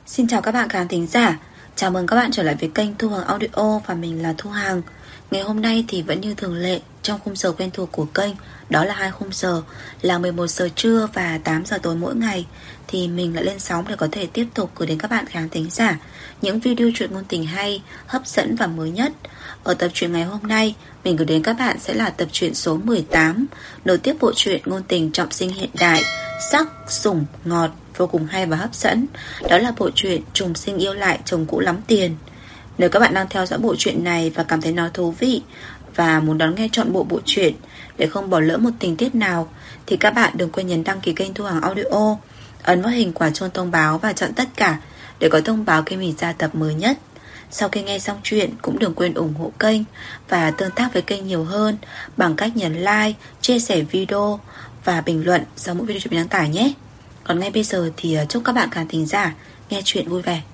Xin chào các bạn khán thính giả. Chào mừng các bạn trở lại với kênh Thu Hằng Audio và mình là Thu Hằng. Ngày hôm nay thì vẫn như thường lệ, trong khung giờ quen thuộc của kênh, đó là hai khung giờ là 11 giờ trưa và 8 giờ tối mỗi ngày, thì mình lại lên sóng để có thể tiếp tục gửi đến các bạn khán thính giả những video truyện ngôn tình hay, hấp dẫn và mới nhất. Ở tập truyện ngày hôm nay, mình gửi đến các bạn sẽ là tập truyện số 18, nối tiếp bộ truyện ngôn tình trọng sinh hiện đại, sắc, sủng, ngọt, vô cùng hay và hấp dẫn. Đó là bộ truyện Trùng Sinh Yêu Lại Chồng Cũ Lắm Tiền. Nếu các bạn đang theo dõi bộ truyện này và cảm thấy nó thú vị và muốn đón nghe trọn bộ truyện để không bỏ lỡ một tình tiết nào, thì các bạn đừng quên nhấn đăng ký kênh Thu Hằng Audio, ấn vào hình quả chuông thông báo và chọn tất cả để có thông báo khi mình ra tập mới nhất. Sau khi nghe xong chuyện, cũng đừng quên ủng hộ kênh và tương tác với kênh nhiều hơn bằng cách nhấn like, chia sẻ video và bình luận sau mỗi video mình đăng tải nhé. Còn ngay bây giờ thì chúc các bạn khán thính giả nghe chuyện vui vẻ.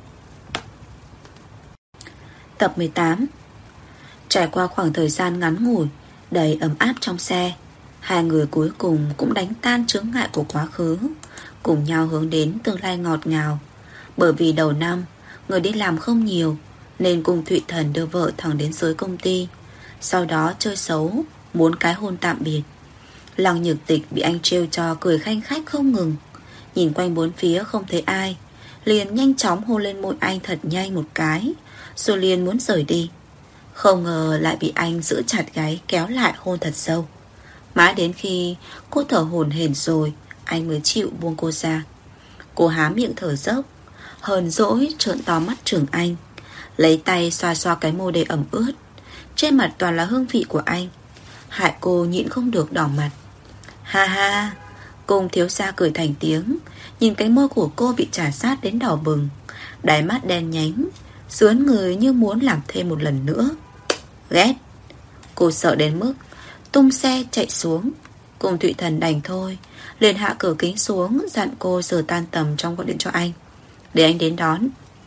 Tập 18. Trải qua khoảng thời gian ngắn ngủi đầy ấm áp trong xe, hai người cuối cùng cũng đánh tan chướng ngại của quá khứ, cùng nhau hướng đến tương lai ngọt ngào. Bởi vì đầu năm người đi làm không nhiều, nên cùng Thụy Thần đưa vợ thẳng đến dưới công ty. Sau đó chơi xấu, muốn cái hôn tạm biệt. Lăng Nhược Tịch bị anh trêu cho cười khanh khách không ngừng. Nhìn quanh bốn phía không thấy ai, liền nhanh chóng hôn lên môi anh thật nhanh một cái, rồi liền muốn rời đi. Không ngờ lại bị anh giữ chặt gáy kéo lại hôn thật sâu. Mãi đến khi cô thở hổn hển rồi, anh mới chịu buông cô ra. Cô há miệng thở dốc, hờn dỗi trợn to mắt trừng anh, lấy tay xoa xoa cái môi đầy ẩm ướt. Trên mặt toàn là hương vị của anh, hại cô nhịn không được đỏ mặt. Ha ha, cùng thiếu gia cười thành tiếng, nhìn cái môi của cô bị trà sát đến đỏ bừng, đáy mắt đen nhánh, sướn người như muốn làm thêm một lần nữa. Ghét. Cô sợ đến mức tung xe chạy xuống. Cùng Thụy Thần đành thôi, liền hạ cửa kính xuống, dặn cô giờ tan tầm trong gọi điện cho anh, để anh đến đón.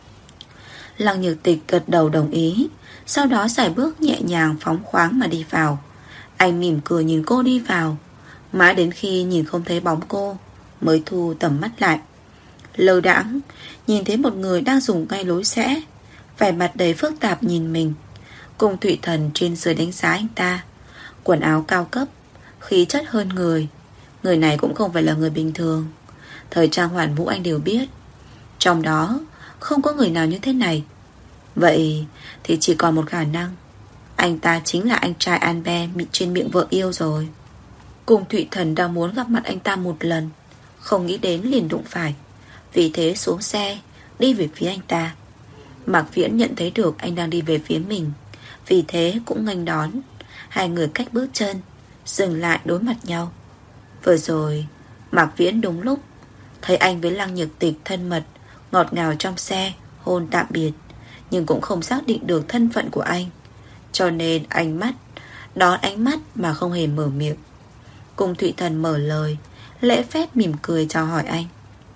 Lăng Nhược Tịch gật đầu đồng ý, sau đó sải bước nhẹ nhàng phóng khoáng mà đi vào. Anh mỉm cười nhìn cô đi vào, mãi đến khi nhìn không thấy bóng cô mới thu tầm mắt lại. Lơ đãng nhìn thấy một người đang dùng ngay lối rẽ, vẻ mặt đầy phức tạp nhìn mình. Cùng Thụy Thần trên dưới đánh giá anh ta. Quần áo cao cấp, khí chất hơn người. Người này cũng không phải là người bình thường. Thời trang hoàn vũ anh đều biết, trong đó không có người nào như thế này. Vậy thì chỉ còn một khả năng, anh ta chính là anh trai Albert trên miệng vợ yêu rồi. Cùng Thụy Thần đang muốn gặp mặt anh ta một lần, không nghĩ đến liền đụng phải. Vì thế xuống xe, đi về phía anh ta. Mạc Viễn nhận thấy được anh đang đi về phía mình, vì thế cũng nghênh đón. Hai người cách bước chân, dừng lại đối mặt nhau. Vừa rồi Mạc Viễn đúng lúc thấy anh với Lăng Nhược Tịch thân mật, ngọt ngào trong xe, hôn tạm biệt, nhưng cũng không xác định được thân phận của anh, cho nên ánh mắt đón ánh mắt mà không hề mở miệng. Cùng Thụy Thần mở lời, lễ phép mỉm cười chào hỏi anh.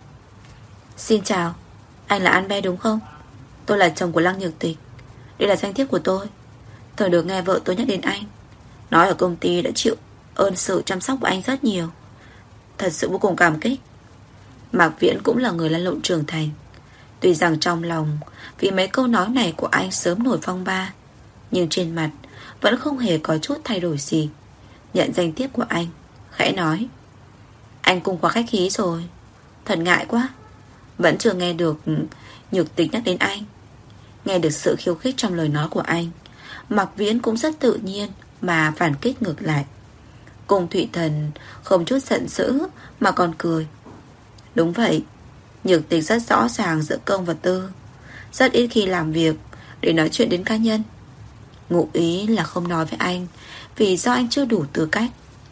Xin chào, anh là Albert đúng không? Tôi là chồng của Lăng Nhược Tịch. Đây là danh thiếp của tôi. Thường được nghe vợ tôi nhắc đến anh, nói ở công ty đã chịu ơn sự chăm sóc của anh rất nhiều. Thật sự vô cùng cảm kích. Mạc Viễn cũng là người lăn lộn trưởng thành. Tuy rằng trong lòng vì mấy câu nói này của anh sớm nổi phong ba, nhưng trên mặt vẫn không hề có chút thay đổi gì. Nhận danh thiếp của anh, khẽ nói: Anh cũng quá khách khí rồi, thật ngại quá. Vẫn chưa nghe được Nhược Tịch nhắc đến anh. Nghe được sự khiêu khích trong lời nói của anh, Mạc Viễn cũng rất tự nhiên mà phản kích ngược lại. Cùng Thụy Thần không chút giận dữ mà còn cười. Đúng vậy, Nhược Tịch rất rõ ràng giữa công và tư, rất ít khi làm việc để nói chuyện đến cá nhân. Ngụ ý là không nói với anh vì do anh chưa đủ tư cách.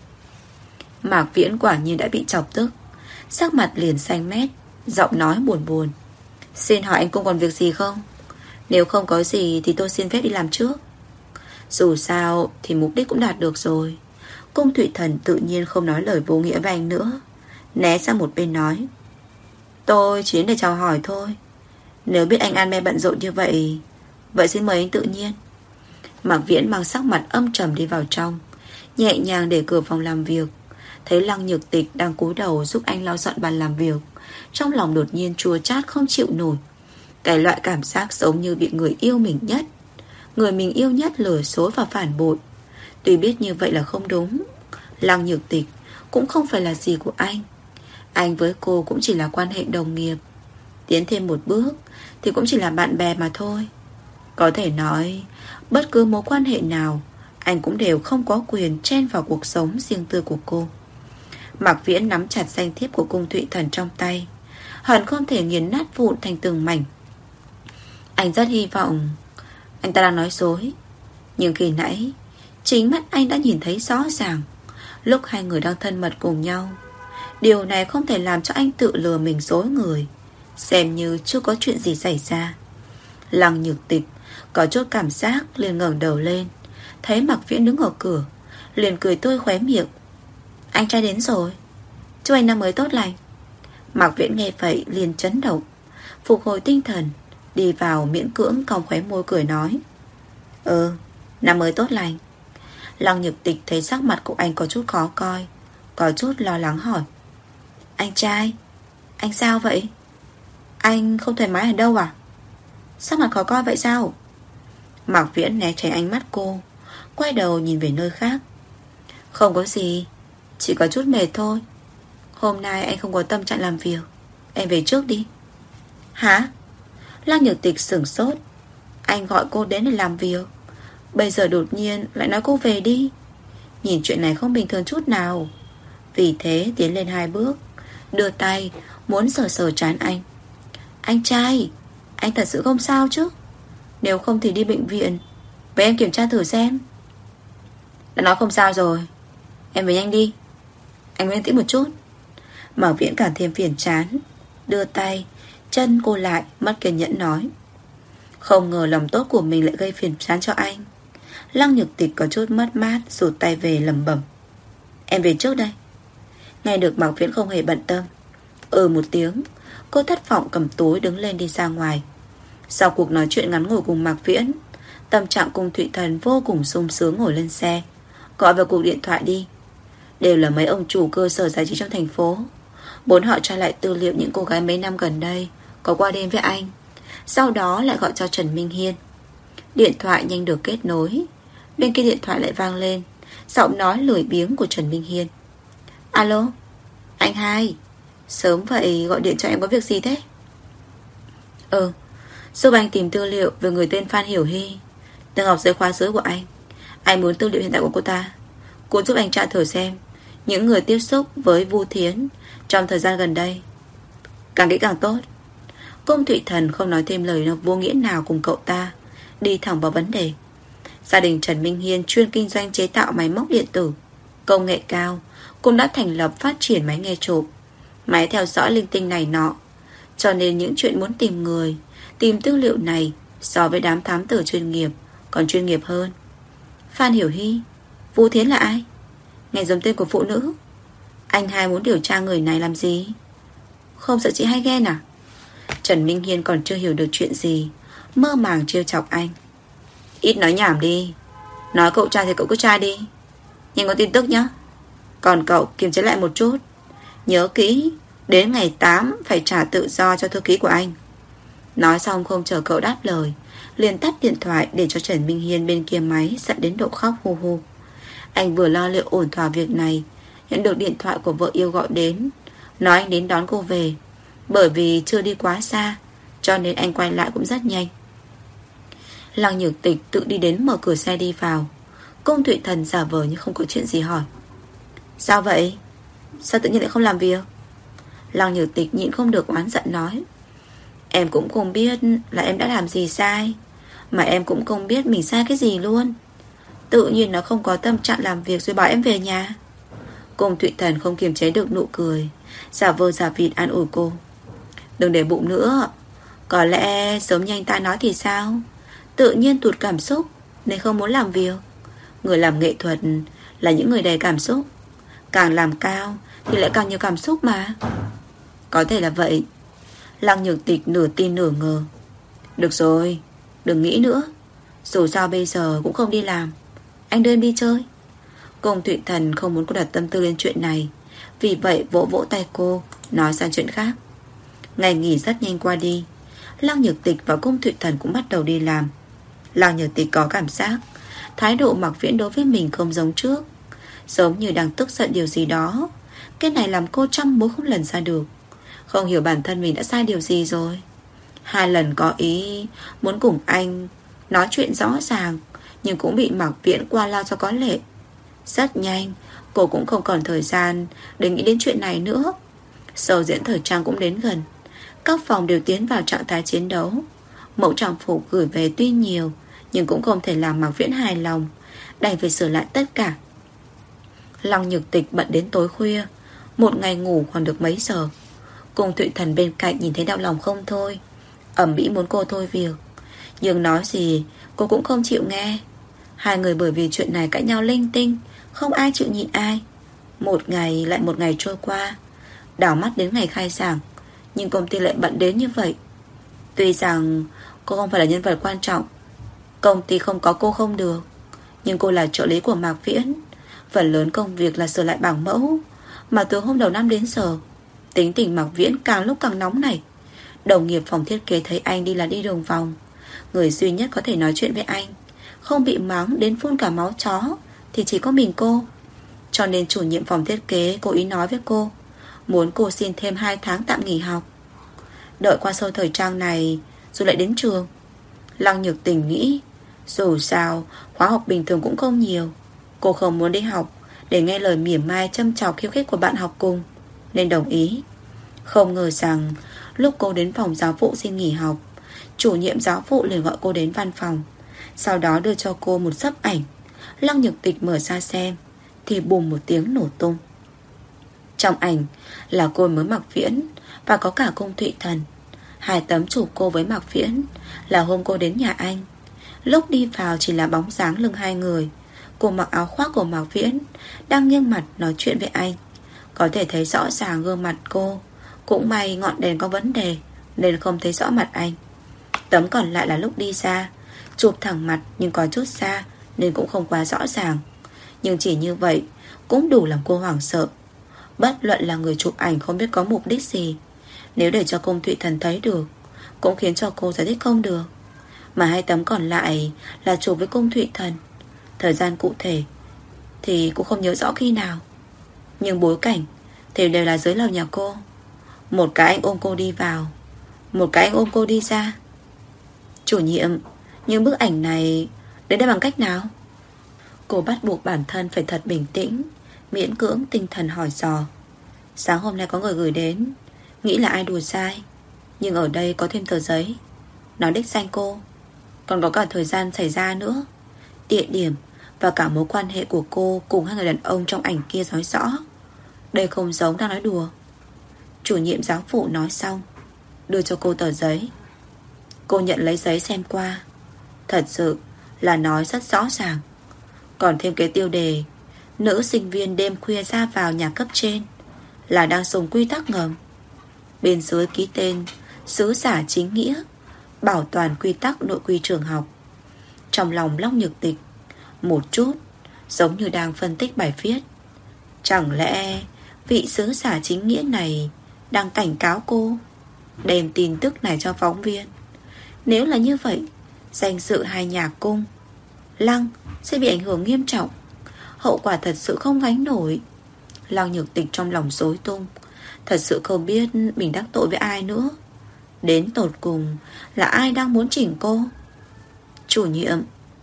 Mạc Viễn quả nhiên đã bị chọc tức, sắc mặt liền xanh mét, giọng nói buồn buồn. Xin hỏi anh cũng còn việc gì không? Nếu không có gì thì tôi xin phép đi làm trước. Dù sao thì mục đích cũng đạt được rồi. Cung Thụy Thần tự nhiên không nói lời vô nghĩa với anh nữa, né sang một bên nói: Tôi chỉ đến để chào hỏi thôi. Nếu biết anh Albert bận rộn như vậy, vậy xin mời anh tự nhiên. Mạc Viễn mang sắc mặt âm trầm đi vào trong, nhẹ nhàng để cửa phòng làm việc. Thấy Lăng Nhược Tịch đang cúi đầu giúp anh lau dọn bàn làm việc, trong lòng đột nhiên chua chát không chịu nổi. Cái loại cảm giác giống như bị người yêu mình nhất, người mình yêu nhất lừa dối và phản bội. Tuy biết như vậy là không đúng, Lăng Nhược Tịch cũng không phải là gì của anh. Anh với cô cũng chỉ là quan hệ đồng nghiệp, tiến thêm một bước thì cũng chỉ là bạn bè mà thôi. Có thể nói bất cứ mối quan hệ nào anh cũng đều không có quyền chen vào cuộc sống riêng tư của cô. Mạc Viễn nắm chặt danh thiếp của Cung Thụy Thần trong tay, hận không thể nghiền nát vụn thành từng mảnh. Anh rất hy vọng anh ta đang nói dối, nhưng khi nãy chính mắt anh đã nhìn thấy rõ ràng lúc hai người đang thân mật cùng nhau. Điều này không thể làm cho anh tự lừa mình dối người, xem như chưa có chuyện gì xảy ra. Lăng Nhược Tịch có chút cảm giác, liền ngẩng đầu lên, thấy Mạc Viễn đứng ở cửa, liền cười tươi khóe miệng. Anh trai đến rồi, chúc anh năm mới tốt lành. Mạc Viễn nghe vậy liền chấn động, phục hồi tinh thần, đi vào miễn cưỡng cong khóe môi cười nói: năm mới tốt lành. Lăng Nhược Tịch thấy sắc mặt của anh có chút khó coi, có chút lo lắng hỏi: Anh trai, anh sao vậy? Anh không thoải mái ở đâu à? Sắc mặt khó coi vậy sao? Mạc Viễn né tránh ánh mắt cô, quay đầu nhìn về nơi khác. Không có gì, chỉ có chút mệt thôi. Hôm nay anh không có tâm trạng làm việc, em về trước đi. Hả? Lăng Nhược Tịch sửng sốt. Anh gọi cô đến để làm việc, bây giờ đột nhiên lại nói cô về đi. Nhìn chuyện này không bình thường chút nào. Vì thế tiến lên 2 bước, đưa tay muốn sờ sờ trán anh. Anh trai, anh thật sự không sao chứ? Nếu không thì đi bệnh viện với em kiểm tra thử xem. Đã nói không sao rồi, em về nhanh đi, anh yên tĩnh một chút. Mạc Viễn càng thêm phiền chán, đưa tay chân cô lại, mất kiên nhẫn nói. Không ngờ lòng tốt của mình lại gây phiền chán cho anh. Lăng Nhược Tịch có chút mất mát, rụt tay về lẩm bẩm: Em về trước đây. Nghe được Mạc Viễn không hề bận tâm, một tiếng, cô thất vọng cầm túi đứng lên đi ra ngoài. Sau cuộc nói chuyện ngắn ngủi cùng Mạc Viễn, tâm trạng Cung Thụy Thần vô cùng sung sướng, ngồi lên xe gọi vào cuộc điện thoại đi. Đều là mấy ông chủ cơ sở giải trí trong thành phố, muốn họ tra lại tư liệu những cô gái mấy năm gần đây có qua đêm với anh. Sau đó lại gọi cho Trần Minh Hiên. Điện thoại nhanh được kết nối, bên kia điện thoại lại vang lên giọng nói lười biếng của Trần Minh Hiên. Alo, anh hai, sớm vậy gọi điện cho em có việc gì thế? Giúp anh tìm tư liệu về người tên Phan Hiểu Hy, từng học dưới khóa dưới của anh. Anh muốn tư liệu hiện tại của cô ta. Cô giúp anh tra thử xem những người tiếp xúc với Vu Thiến trong thời gian gần đây, càng kỹ càng tốt. Cung Thụy Thần không nói thêm lời vô nghĩa nào cùng cậu ta, đi thẳng vào vấn đề. Gia đình Trần Minh Hiên chuyên kinh doanh chế tạo máy móc điện tử công nghệ cao, cũng đã thành lập phát triển máy nghe trộm, máy theo dõi linh tinh này nọ. Cho nên những chuyện muốn tìm người, tìm tư liệu này so với đám thám tử chuyên nghiệp còn chuyên nghiệp hơn. Phan Hiểu Hy, Vu Thiến là ai? Nghe giống tên của phụ nữ. Anh hai muốn điều tra người này làm gì? Không sợ chị hay ghen à? Trần Minh Hiên còn chưa hiểu được chuyện gì, mơ màng trêu chọc anh. Ít nói nhảm đi, nói cậu tra thì cậu cứ tra đi, nhưng có tin tức nhá. Còn cậu kiềm chế lại một chút, nhớ kỹ, đến ngày 8 phải trả tự do cho thư ký của anh. Nói xong không chờ cậu đáp lời, liền tắt điện thoại để cho Trần Minh Hiên bên kia máy giận đến độ khóc hu hu. Anh vừa lo liệu ổn thỏa việc này, nhận được điện thoại của vợ yêu gọi đến, nói anh đến đón cô về. Bởi vì chưa đi quá xa, cho nên anh quay lại cũng rất nhanh. Lăng Nhược Tịch tự đi đến mở cửa xe đi vào. Cung Thụy Thần giả vờ như không có chuyện gì hỏi: Sao vậy? Sao tự nhiên lại không làm việc? Lăng Nhược Tịch nhịn không được oán giận nói: Em cũng không biết là em đã làm gì sai, mà em cũng không biết mình sai cái gì luôn. Tự nhiên nó không có tâm trạng làm việc rồi bảo em về nhà. Cung Thụy Thần không kiềm chế được nụ cười, giả vờ giả vịt an ủi cô: Đừng để bụng nữa, có lẽ giống như anh ta nói thì sao, tự nhiên tụt cảm xúc nên không muốn làm việc. Người làm nghệ thuật là những người đầy cảm xúc, càng làm cao thì lại càng nhiều cảm xúc mà. Có thể là vậy. Lăng Nhược Tịch nửa tin nửa ngờ. Được rồi, đừng nghĩ nữa, dù sao bây giờ cũng không đi làm, anh đưa em đi chơi. Cung Thụy Thần không muốn cô đặt tâm tư lên chuyện này, vì vậy vỗ vỗ tay cô, nói sang chuyện khác. Ngày nghỉ rất nhanh qua đi. Lăng Nhược Tịch và Cung Thụy Thần cũng bắt đầu đi làm. Lăng Nhược Tịch có cảm giác thái độ Mạc Viễn đối với mình không giống trước, giống như đang tức giận điều gì đó. Cái này làm cô trăm mối không lần ra được. Không hiểu bản thân mình đã sai điều gì rồi. 2 lần có ý muốn cùng anh nói chuyện rõ ràng, nhưng cũng bị Mạc Viễn qua loa cho có lệ. Rất nhanh, cô cũng không còn thời gian để nghĩ đến chuyện này nữa. Show diễn thời trang cũng đến gần. Các phòng đều tiến vào trạng thái chiến đấu. Mẫu trang phục gửi về tuy nhiều, nhưng cũng không thể làm Mạc Viễn hài lòng, đành phải sửa lại tất cả. Lăng Nhược Tịch bận đến tối khuya, một ngày ngủ còn được mấy giờ. Cung Thụy Thần bên cạnh nhìn thấy đau lòng không thôi, ầm ĩ muốn cô thôi việc, nhưng nói gì cô cũng không chịu nghe. 2 người bởi vì chuyện này cãi nhau linh tinh, không ai chịu nhịn ai. Một ngày lại một ngày trôi qua. Đảo mắt đến ngày khai giảng, nhưng công ty lại bận đến như vậy. Tuy rằng cô không phải là nhân vật quan trọng, công ty không có cô không được, nhưng cô là trợ lý của Mạc Viễn. Phần lớn công việc là sửa lại bảng mẫu, mà từ hôm đầu năm đến giờ, tính tình Mạc Viễn càng lúc càng nóng này. Đồng nghiệp phòng thiết kế thấy anh đi là đi đường vòng. Người duy nhất có thể nói chuyện với anh, không bị mắng đến phun cả máu chó, thì chỉ có mình cô. Cho nên chủ nhiệm phòng thiết kế cố ý nói với cô, muốn cô xin thêm 2 tháng tạm nghỉ học, đợi qua show thời trang này rồi lại đến trường. Lăng Nhược Tình nghĩ, dù sao khóa học bình thường cũng không nhiều, cô không muốn đi học để nghe lời mỉa mai châm chọc khiêu khích của bạn học cùng, nên đồng ý. Không ngờ rằng lúc cô đến phòng giáo vụ xin nghỉ học, chủ nhiệm giáo vụ liền gọi cô đến văn phòng, sau đó đưa cho cô một xấp ảnh. Lăng Nhược Tịch mở ra xem thì bùm một tiếng nổ tung. Trong ảnh là cô mới Mạc Viễn và có cả Cung Thụy Thần. 2 tấm chụp cô với Mạc Viễn là hôm cô đến nhà anh. Lúc đi vào chỉ là bóng dáng lưng 2 người. Cô mặc áo khoác của Mạc Viễn, đang nghiêng mặt nói chuyện với anh. Có thể thấy rõ ràng gương mặt cô. Cũng may ngọn đèn có vấn đề nên không thấy rõ mặt anh. Tấm còn lại là lúc đi ra, chụp thẳng mặt nhưng có chút xa nên cũng không quá rõ ràng. Nhưng chỉ như vậy cũng đủ làm cô hoảng sợ. Bất luận là người chụp ảnh không biết có mục đích gì, nếu để cho Cung Thụy Thần thấy được, cũng khiến cho cô giải thích không được. Mà 2 tấm còn lại là chụp với Cung Thụy Thần. Thời gian cụ thể thì cô không nhớ rõ khi nào, nhưng bối cảnh thì đều là dưới lầu nhà cô. Một cái anh ôm cô đi vào, một cái anh ôm cô đi ra. Chủ nhiệm, nhưng bức ảnh này đến đây bằng cách nào? Cô bắt buộc bản thân phải thật bình tĩnh, miễn cưỡng tinh thần hỏi dò. Sáng hôm nay có người gửi đến, nghĩ là ai đùa sai, nhưng ở đây có thêm tờ giấy, nói đích danh cô, còn có cả thời gian xảy ra nữa, địa điểm và cả mối quan hệ của cô cùng 2 người đàn ông trong ảnh kia nói rõ. Đây không giống đang nói đùa. Chủ nhiệm giáo vụ nói xong, đưa cho cô tờ giấy. Cô nhận lấy giấy xem qua. Thật sự là nói rất rõ ràng. Còn thêm cái tiêu đề nữ sinh viên đêm khuya ra vào nhà cấp trên là đang dùng quy tắc ngầm. Bên dưới ký tên sứ giả chính nghĩa, bảo toàn quy tắc nội quy trường học. Trong lòng Lăng Nhược Tịch một chút giống như đang phân tích bài viết. Chẳng lẽ vị sứ giả chính nghĩa này đang cảnh cáo cô đem tin tức này cho phóng viên? Nếu là như vậy, danh dự 2 nhà Cung Lăng sẽ bị ảnh hưởng nghiêm trọng, hậu quả thật sự không gánh nổi. Lăng Nhược Tịch trong lòng rối tung, thật sự không biết mình đắc tội với ai nữa. Đến tột cùng là ai đang muốn chỉnh cô? Chủ nhiệm,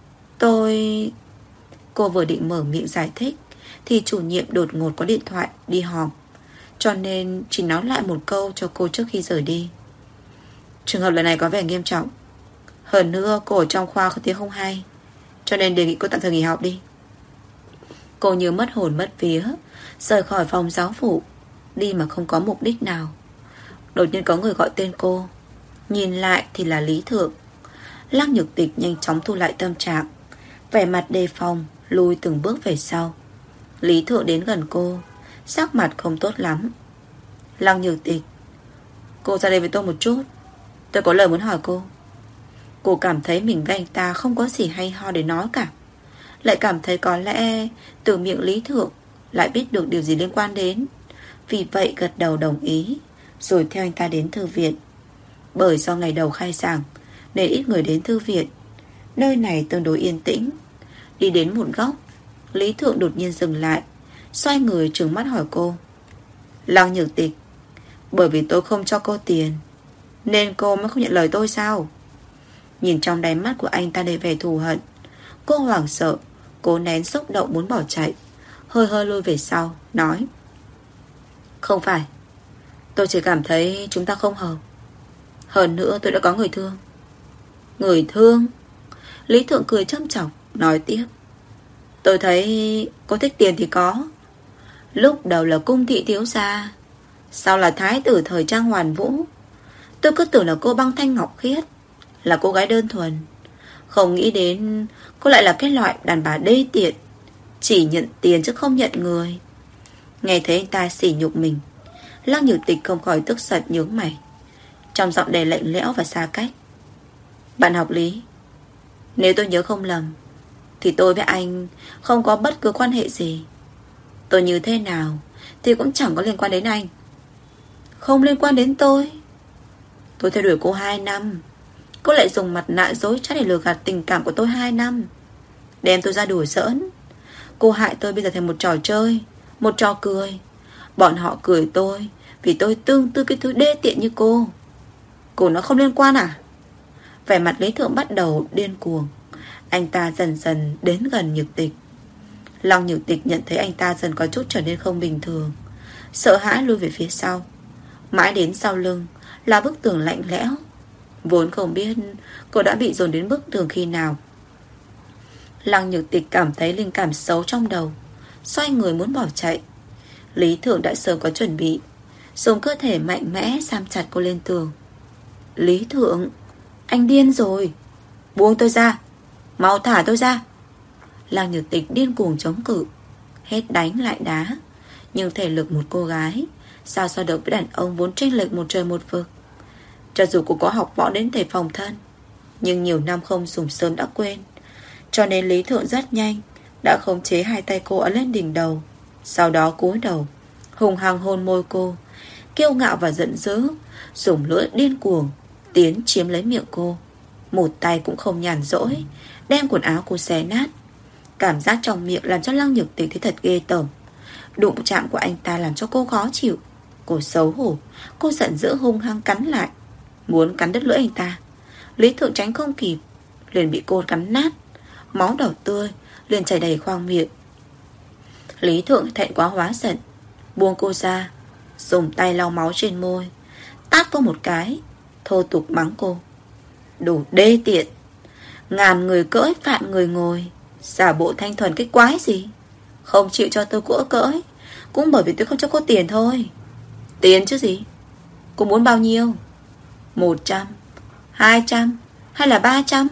Cô vừa định mở miệng giải thích thì chủ nhiệm đột ngột có điện thoại đi họp, cho nên chỉ nói lại một câu cho cô trước khi rời đi. Trường hợp lần này có vẻ nghiêm trọng, hơn nữa cô ở trong khoa có tiếng không hay, cho nên đề nghị cô tạm thời nghỉ học đi. Cô như mất hồn mất vía, rời khỏi phòng giáo vụ, đi mà không có mục đích nào. Đột nhiên có người gọi tên cô, nhìn lại thì là Lý Thượng. Lăng Nhược Tịch nhanh chóng thu lại tâm trạng, vẻ mặt đề phòng, lùi từng bước về sau. Lý Thượng đến gần cô, sắc mặt không tốt lắm. Lăng Nhược Tịch, cô ra đây với tôi một chút, tôi có lời muốn hỏi cô. Cô cảm thấy mình với anh ta không có gì hay ho để nói cả. lại cảm thấy có lẽ từ miệng Lý Thượng lại biết được điều gì liên quan đến. Vì vậy gật đầu đồng ý, rồi theo anh ta đến thư viện. Bởi do ngày đầu khai giảng nên ít người đến thư viện. Nơi này tương đối yên tĩnh. Đi đến một góc, Lý Thượng đột nhiên dừng lại, xoay người trừng mắt hỏi cô: Lăng Nhược Tịch, bởi vì tôi không cho cô tiền nên cô mới không nhận lời tôi sao? Nhìn trong đáy mắt của anh ta đầy vẻ thù hận, cô hoảng sợ, cố nén xúc động muốn bỏ chạy, hơi hơi lùi về sau, nói: Không phải, tôi chỉ cảm thấy chúng ta không hợp. Hơn nữa tôi đã có người thương. Người thương? Lý Thượng cười châm chọc, nói tiếp: Tôi thấy cô thích tiền thì có. Lúc đầu là cung thị thiếu gia, sau là thái tử thời trang hoàn vũ. Tôi cứ tưởng là cô băng thanh ngọc khiết, là cô gái đơn thuần. Không nghĩ đến cô lại là cái loại đàn bà đê tiện, chỉ nhận tiền chứ không nhận người. Nghe thấy anh ta sỉ nhục mình, Lăng Nhược Tịch không khỏi tức giận nhướng mày, trong giọng đầy lạnh lẽo và xa cách: Bạn học Lý, nếu tôi nhớ không lầm thì tôi với anh không có bất cứ quan hệ gì. Tôi như thế nào thì cũng chẳng có liên quan đến anh. Không liên quan đến tôi? Tôi theo đuổi cô 2 năm, cô lại dùng mặt nạ dối trá để lừa gạt tình cảm của tôi 2 năm, đem tôi ra đùa giỡn. Cô hại tôi bây giờ thành một trò chơi, một trò cười. Bọn họ cười tôi vì tôi tương tư cái thứ đê tiện như cô. Cô nó không liên quan à? Vẻ mặt Lý Thượng bắt đầu điên cuồng. Anh ta dần dần đến gần Nhược Tịch. Lăng Nhược Tịch nhận thấy anh ta dần có chút trở nên không bình thường, sợ hãi lui về phía sau. Mãi đến sau lưng là bức tường lạnh lẽo. Vốn không biết cô đã bị dồn đến bức tường khi nào. Lăng Nhược Tịch cảm thấy linh cảm xấu trong đầu, xoay người muốn bỏ chạy. Lý Thượng đã sớm có chuẩn bị, dùng cơ thể mạnh mẽ giam chặt cô lên tường. Lý Thượng, anh điên rồi. Buông tôi ra, mau thả tôi ra. Lăng Nhược Tịch điên cuồng chống cự, hết đánh lại đá. Nhưng thể lực một cô gái sao so được với đàn ông vốn chênh lệch một trời một vực. Cho dù cô có học võ đến thể phòng thân, nhưng nhiều năm không dùng sớm đã quên. Cho nên Lý Thượng rất nhanh đã khống chế hai tay cô ấn lên đỉnh đầu, sau đó cúi đầu hùng hăng hôn môi cô, kiêu ngạo và giận dữ, dùng lưỡi điên cuồng tiến chiếm lấy miệng cô. Một tay cũng không nhàn rỗi, đem quần áo cô xé nát. Cảm giác trong miệng làm cho Lăng Nhược Tịch thấy thật ghê tởm. Đụng chạm của anh ta làm cho cô khó chịu. Cô xấu hổ, cô giận dữ hung hăng cắn lại, muốn cắn đứt lưỡi anh ta. Lý Thượng tránh không kịp, liền bị cô cắn nát. Máu đỏ tươi liền chảy đầy khoang miệng. Lý Thượng thẹn quá hóa giận, buông cô ra, dùng tay lau máu trên môi, tát cô một cái, thô tục mắng cô: Đồ đê tiện, ngàn người cưỡi vạn người ngồi, giả bộ thanh thuần cái quái gì. Không chịu cho tôi cỗ cưỡi cũng bởi vì tôi không cho cô tiền thôi. Tiền chứ gì? Cô muốn bao nhiêu? 100, 200 hay là 300?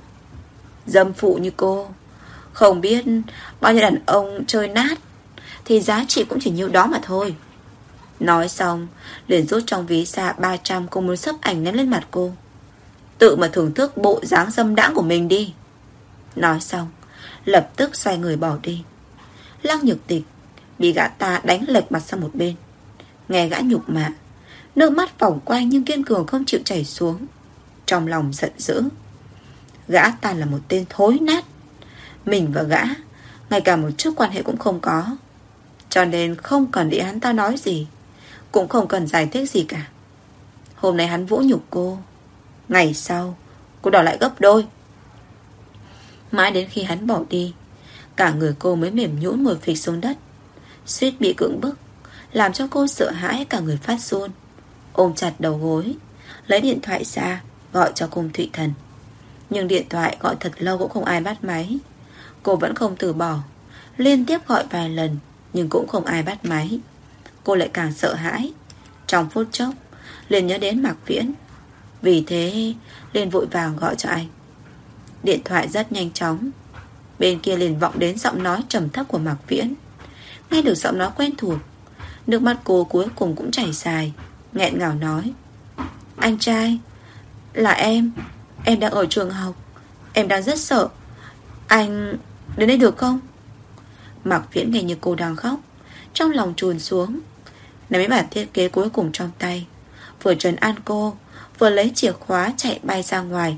Dâm phụ như cô, không biết bao nhiêu đàn ông chơi nát thì giá trị cũng chỉ nhiêu đó mà thôi. Nói xong liền rút trong ví ra 300 cô muốn sấp ảnh ném lên mặt cô. Tự mà thưởng thức bộ dáng dâm đãng của mình đi. Nói xong lập tức xoay người bỏ đi. Lăng Nhược Tịch bị gã ta đánh lệch mặt sang một bên. Nghe gã nhục mạ, nước mắt vòng quanh nhưng kiên cường không chịu chảy xuống. Trong lòng giận dữ. Gã ta là một tên thối nát. Mình và gã ngay cả một chút quan hệ cũng không có, cho nên không cần để hắn ta nói gì, cũng không cần giải thích gì cả. Hôm nay hắn vũ nhục cô, ngày sau cô đòi lại gấp đôi. Mãi đến khi hắn bỏ đi, cả người cô mới mềm nhũn ngồi phịch xuống đất, suýt bị cưỡng bức, làm cho cô sợ hãi cả người phát run. Ôm chặt đầu gối, lấy điện thoại ra gọi cho Cung Thụy Thần. Nhưng điện thoại gọi thật lâu cũng không ai bắt máy. Cô vẫn không từ bỏ, liên tiếp gọi vài lần nhưng cũng không ai bắt máy. Cô lại càng sợ hãi. Trong phút chốc liền nhớ đến Mạc Viễn, vì thế liền vội vàng gọi cho anh. Điện thoại rất nhanh chóng, bên kia liền vọng đến giọng nói trầm thấp của Mạc Viễn. Nghe được giọng nói quen thuộc, nước mắt cô cuối cùng cũng chảy dài, nghẹn ngào nói: Anh trai, là em đang ở trường học, em đang rất sợ. Anh Đến đây được không? Mạc Viễn nghe như cô đang khóc, trong lòng trùn xuống, nắm mấy bản thiết kế cuối cùng trong tay, vừa trấn an cô, vừa lấy chìa khóa chạy bay ra ngoài.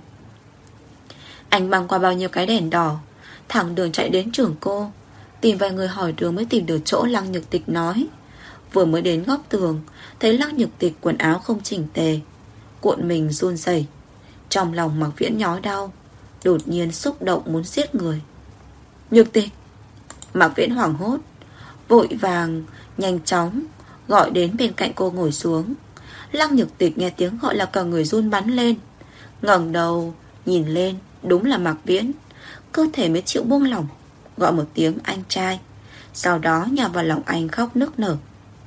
Anh băng qua bao nhiêu cái đèn đỏ, thẳng đường chạy đến trường cô, tìm vài người hỏi đường mới tìm được chỗ Lăng Nhược Tịch nói. Vừa mới đến góc tường, thấy Lăng Nhược Tịch quần áo không chỉnh tề, cuộn mình run rẩy. Trong lòng Mạc Viễn nhói đau, đột nhiên xúc động muốn giết người. Nhược Tịch! Mạc Viễn hoảng hốt, vội vàng nhanh chóng gọi đến bên cạnh cô ngồi xuống. Lăng Nhược Tịch nghe tiếng gọi là cả người run bắn lên, ngẩng đầu nhìn lên, đúng là Mạc Viễn. Cơ thể mới chịu buông lỏng, gọi một tiếng anh trai, sau đó nhào vào lòng anh khóc nức nở.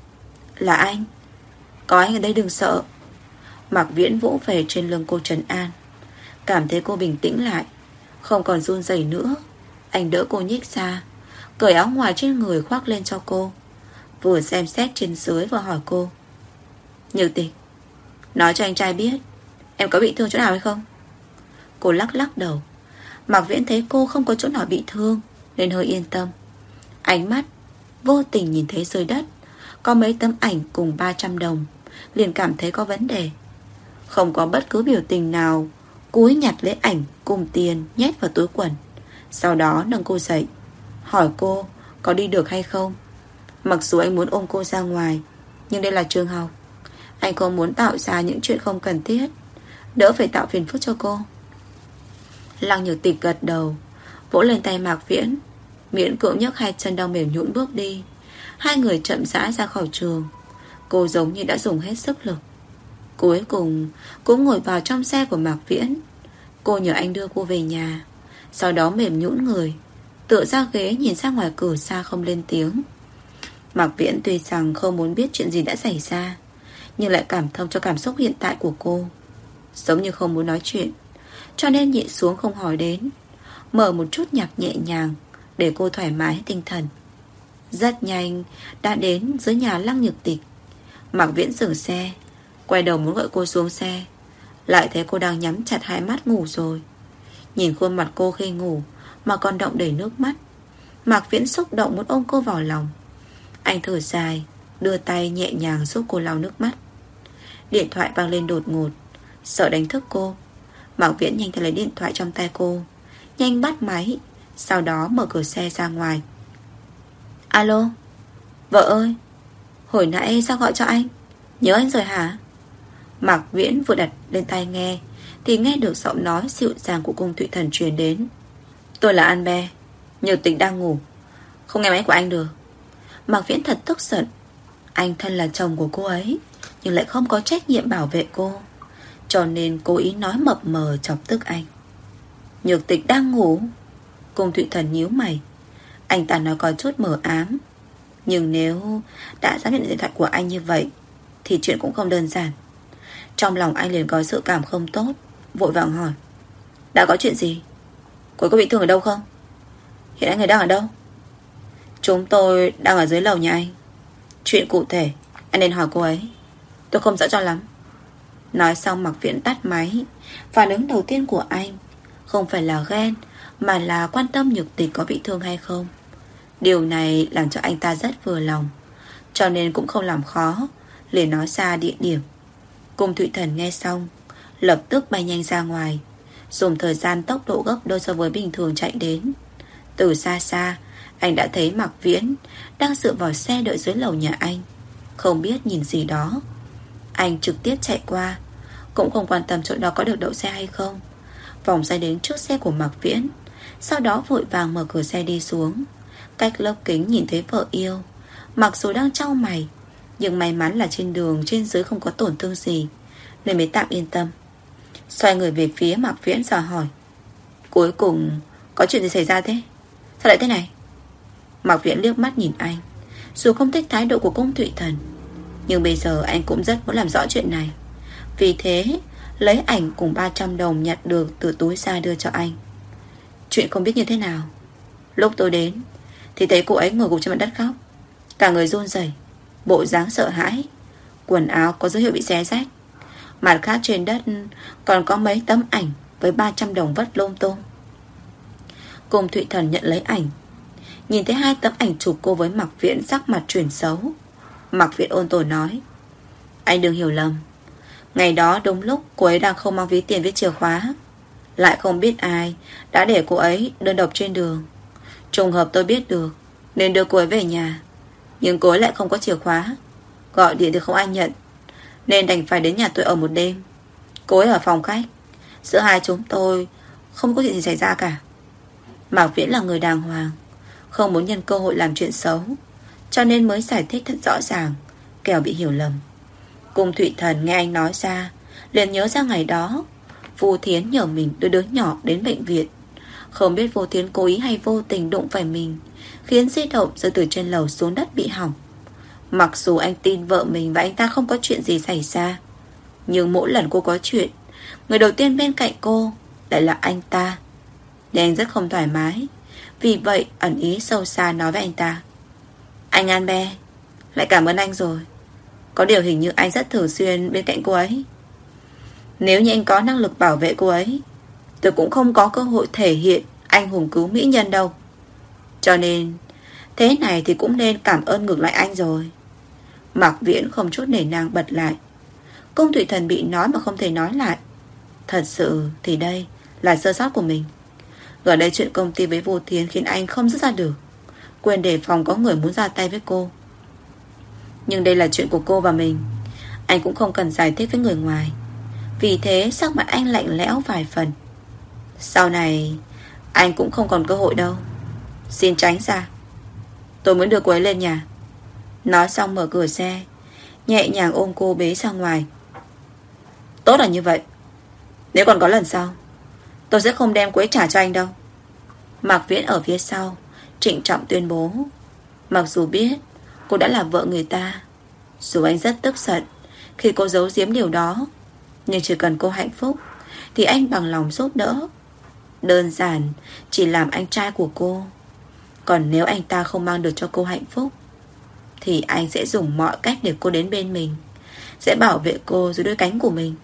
Là anh, có anh ở đây đừng sợ. Mạc Viễn vỗ về trên lưng cô trấn an. Cảm thấy cô bình tĩnh lại, không còn run rẩy nữa, anh đỡ cô nhích ra, cởi áo ngoài trên người khoác lên cho cô, vừa xem xét trên dưới vừa hỏi cô. Nhược Tịch, nói cho anh trai biết em có bị thương chỗ nào hay không? Cô lắc lắc đầu. Mạc Viễn thấy cô không có chỗ nào bị thương nên hơi yên tâm. Ánh mắt vô tình nhìn thấy dưới đất có mấy tấm ảnh cùng 300 đồng, liền cảm thấy có vấn đề. Không có bất cứ biểu tình nào, cúi nhặt lấy ảnh cùng tiền nhét vào túi quần, sau đó nâng cô dậy, hỏi cô có đi được hay không. Mặc dù anh muốn ôm cô ra ngoài, nhưng đây là trường học, anh không muốn tạo ra những chuyện không cần thiết, đỡ phải tạo phiền phức cho cô. Lăng Nhược Tịch gật đầu, vỗ lên tay Mạc Viễn, miễn cưỡng nhấc hai chân đau mềm nhũn bước đi. Hai người chậm rãi ra khỏi trường. Cô giống như đã dùng hết sức lực, cuối cùng cũng ngồi vào trong xe của Mạc Viễn. Cô nhờ anh đưa cô về nhà, sau đó mềm nhũn người, tựa ra ghế nhìn ra ngoài cửa xa không lên tiếng. Mạc Viễn tuy rằng không muốn biết chuyện gì đã xảy ra, nhưng lại cảm thông cho cảm xúc hiện tại của cô, giống như không muốn nói chuyện, cho nên nhịn xuống không hỏi đến, mở một chút nhạc nhẹ nhàng để cô thoải mái tinh thần. Rất nhanh đã đến dưới nhà Lăng Nhược Tịch. Mạc Viễn dừng xe, quay đầu muốn gọi cô xuống xe, lại thấy cô đang nhắm chặt hai mắt ngủ rồi. Nhìn khuôn mặt cô khi ngủ mà còn đọng đầy nước mắt, Mạc Viễn xúc động muốn ôm cô vào lòng. Anh thở dài, đưa tay nhẹ nhàng giúp cô lau nước mắt. Điện thoại vang lên đột ngột, sợ đánh thức cô. Mạc Viễn nhanh tay lấy điện thoại trong tay cô, nhanh bắt máy, sau đó mở cửa xe ra ngoài. Alo, vợ ơi, hồi nãy sao gọi cho anh? Nhớ anh rồi hả? Mạc Viễn vừa đặt lên tai nghe thì nghe được giọng nói dịu dàng của Cung Thụy Thần truyền đến. Tôi là An Be, Nhược Tịch đang ngủ, không nghe máy của anh được. Mạc Viễn thật tức giận. Anh thân là chồng của cô ấy, nhưng lại không có trách nhiệm bảo vệ cô, cho nên cố ý nói mập mờ chọc tức anh. Nhược Tịch đang ngủ? Cung Thụy Thần nhíu mày. Anh ta nói có chút mờ ám, nhưng nếu đã dám nhận điện thoại của anh như vậy thì chuyện cũng không đơn giản. Trong lòng anh liền có sự cảm không tốt, vội vàng hỏi. Đã có chuyện gì? Cô ấy có bị thương ở đâu không? Hiện anh ấy đang ở đâu? Chúng tôi đang ở dưới lầu nhà anh. Chuyện cụ thể anh nên hỏi cô ấy, tôi không rõ cho lắm. Nói xong Mạc Viễn tắt máy. Phản ứng đầu tiên của anh không phải là ghen, mà là quan tâm Nhược Tịch có bị thương hay không. Điều này làm cho anh ta rất vừa lòng, cho nên cũng không làm khó, liền nói ra địa điểm. Cung Thụy Thần nghe xong lập tức bay nhanh ra ngoài, dùng thời gian tốc độ gấp đôi so với bình thường chạy đến. Từ xa xa anh đã thấy Mạc Viễn đang dựa vào xe đợi dưới lầu nhà anh, không biết nhìn gì đó. Anh trực tiếp chạy qua, cũng không quan tâm chỗ đó có được đậu xe hay không, vòng ra đến trước xe của Mạc Viễn, sau đó vội vàng mở cửa xe đi xuống. Cách lớp kính nhìn thấy vợ yêu, mặc dù đang chau mày, nhưng may mắn là trên đường trên dưới không có tổn thương gì, nên mới tạm yên tâm. Xoay người về phía Mạc Viễn dò hỏi. Cuối cùng có chuyện gì xảy ra thế? Sao lại thế này? Mạc Viễn liếc mắt nhìn anh. Dù không thích thái độ của Cung Thụy Thần, nhưng bây giờ anh cũng rất muốn làm rõ chuyện này. Vì thế lấy ảnh cùng 300 đồng nhặt được từ túi ra đưa cho anh. Chuyện không biết như thế nào, lúc tôi đến thì thấy cô ấy ngồi gục trên mặt đất khóc, cả người run rẩy, bộ dáng sợ hãi, quần áo có dấu hiệu bị xé rách. Mặt khác trên đất còn có mấy tấm ảnh với 300 đồng vất lung tung. Cung Thụy Thần nhận lấy ảnh. Nhìn thấy 2 tấm ảnh chụp cô với Mạc Viễn, sắc mặt chuyển xấu. Mạc Viễn ôn tồn nói: anh đừng hiểu lầm, ngày đó đúng lúc cô ấy đang không mang ví tiền với chìa khóa, lại không biết ai đã để cô ấy đơn độc trên đường. Trùng hợp tôi biết được nên đưa cô ấy về nhà, nhưng cô ấy lại không có chìa khóa. Gọi điện thì không ai nhận, nên đành phải đến nhà tôi ở một đêm. Cô ấy ở phòng khách. Giữa hai chúng tôi không có chuyện gì xảy ra cả. Mạc Viễn là người đàng hoàng, không muốn nhân cơ hội làm chuyện xấu, cho nên mới giải thích thật rõ ràng, kẻo bị hiểu lầm. Cung Thụy Thần nghe anh nói ra, liền nhớ ra ngày đó Vu Thiến nhờ mình đưa đứa nhỏ đến bệnh viện. Không biết Vu Thiến cố ý hay vô tình đụng phải mình, khiến di động rơi từ trên lầu xuống đất bị hỏng. Mặc dù anh tin vợ mình và anh ta không có chuyện gì xảy ra, nhưng mỗi lần cô có chuyện, người đầu tiên bên cạnh cô lại là anh ta, nên anh rất không thoải mái. Vì vậy ẩn ý sâu xa nói với anh ta: anh An Be, lại cảm ơn anh rồi. Có điều hình như anh rất thường xuyên bên cạnh cô ấy. Nếu như anh có năng lực bảo vệ cô ấy, tôi cũng không có cơ hội thể hiện anh hùng cứu mỹ nhân đâu. Cho nên thế này thì cũng nên cảm ơn ngược lại anh rồi. Mạc Viễn không chút nể nang bật lại. Cung Thụy Thần bị nói mà không thể nói lại. Thật sự thì đây là sơ sót của mình. Gần đây chuyện công ty với Vu Thiến khiến anh không dứt ra được, quên đề phòng có người muốn ra tay với cô. Nhưng đây là chuyện của cô và mình, anh cũng không cần giải thích với người ngoài. Vì thế sắc mặt anh lạnh lẽo vài phần. Sau này anh cũng không còn cơ hội đâu, xin tránh ra. Tôi muốn đưa cô ấy lên nhà. Nói xong mở cửa xe, nhẹ nhàng ôm cô bế ra ngoài. Tốt là như vậy. Nếu còn có lần sau, tôi sẽ không đem cô ấy trả cho anh đâu. Mạc Viễn ở phía sau trịnh trọng tuyên bố. Mặc dù biết cô đã là vợ người ta, dù anh rất tức giận khi cô giấu giếm điều đó, nhưng chỉ cần cô hạnh phúc thì anh bằng lòng giúp đỡ. Đơn giản chỉ làm anh trai của cô. Còn nếu anh ta không mang được cho cô hạnh phúc, thì anh sẽ dùng mọi cách để cô đến bên mình, sẽ bảo vệ cô dưới đôi cánh của mình.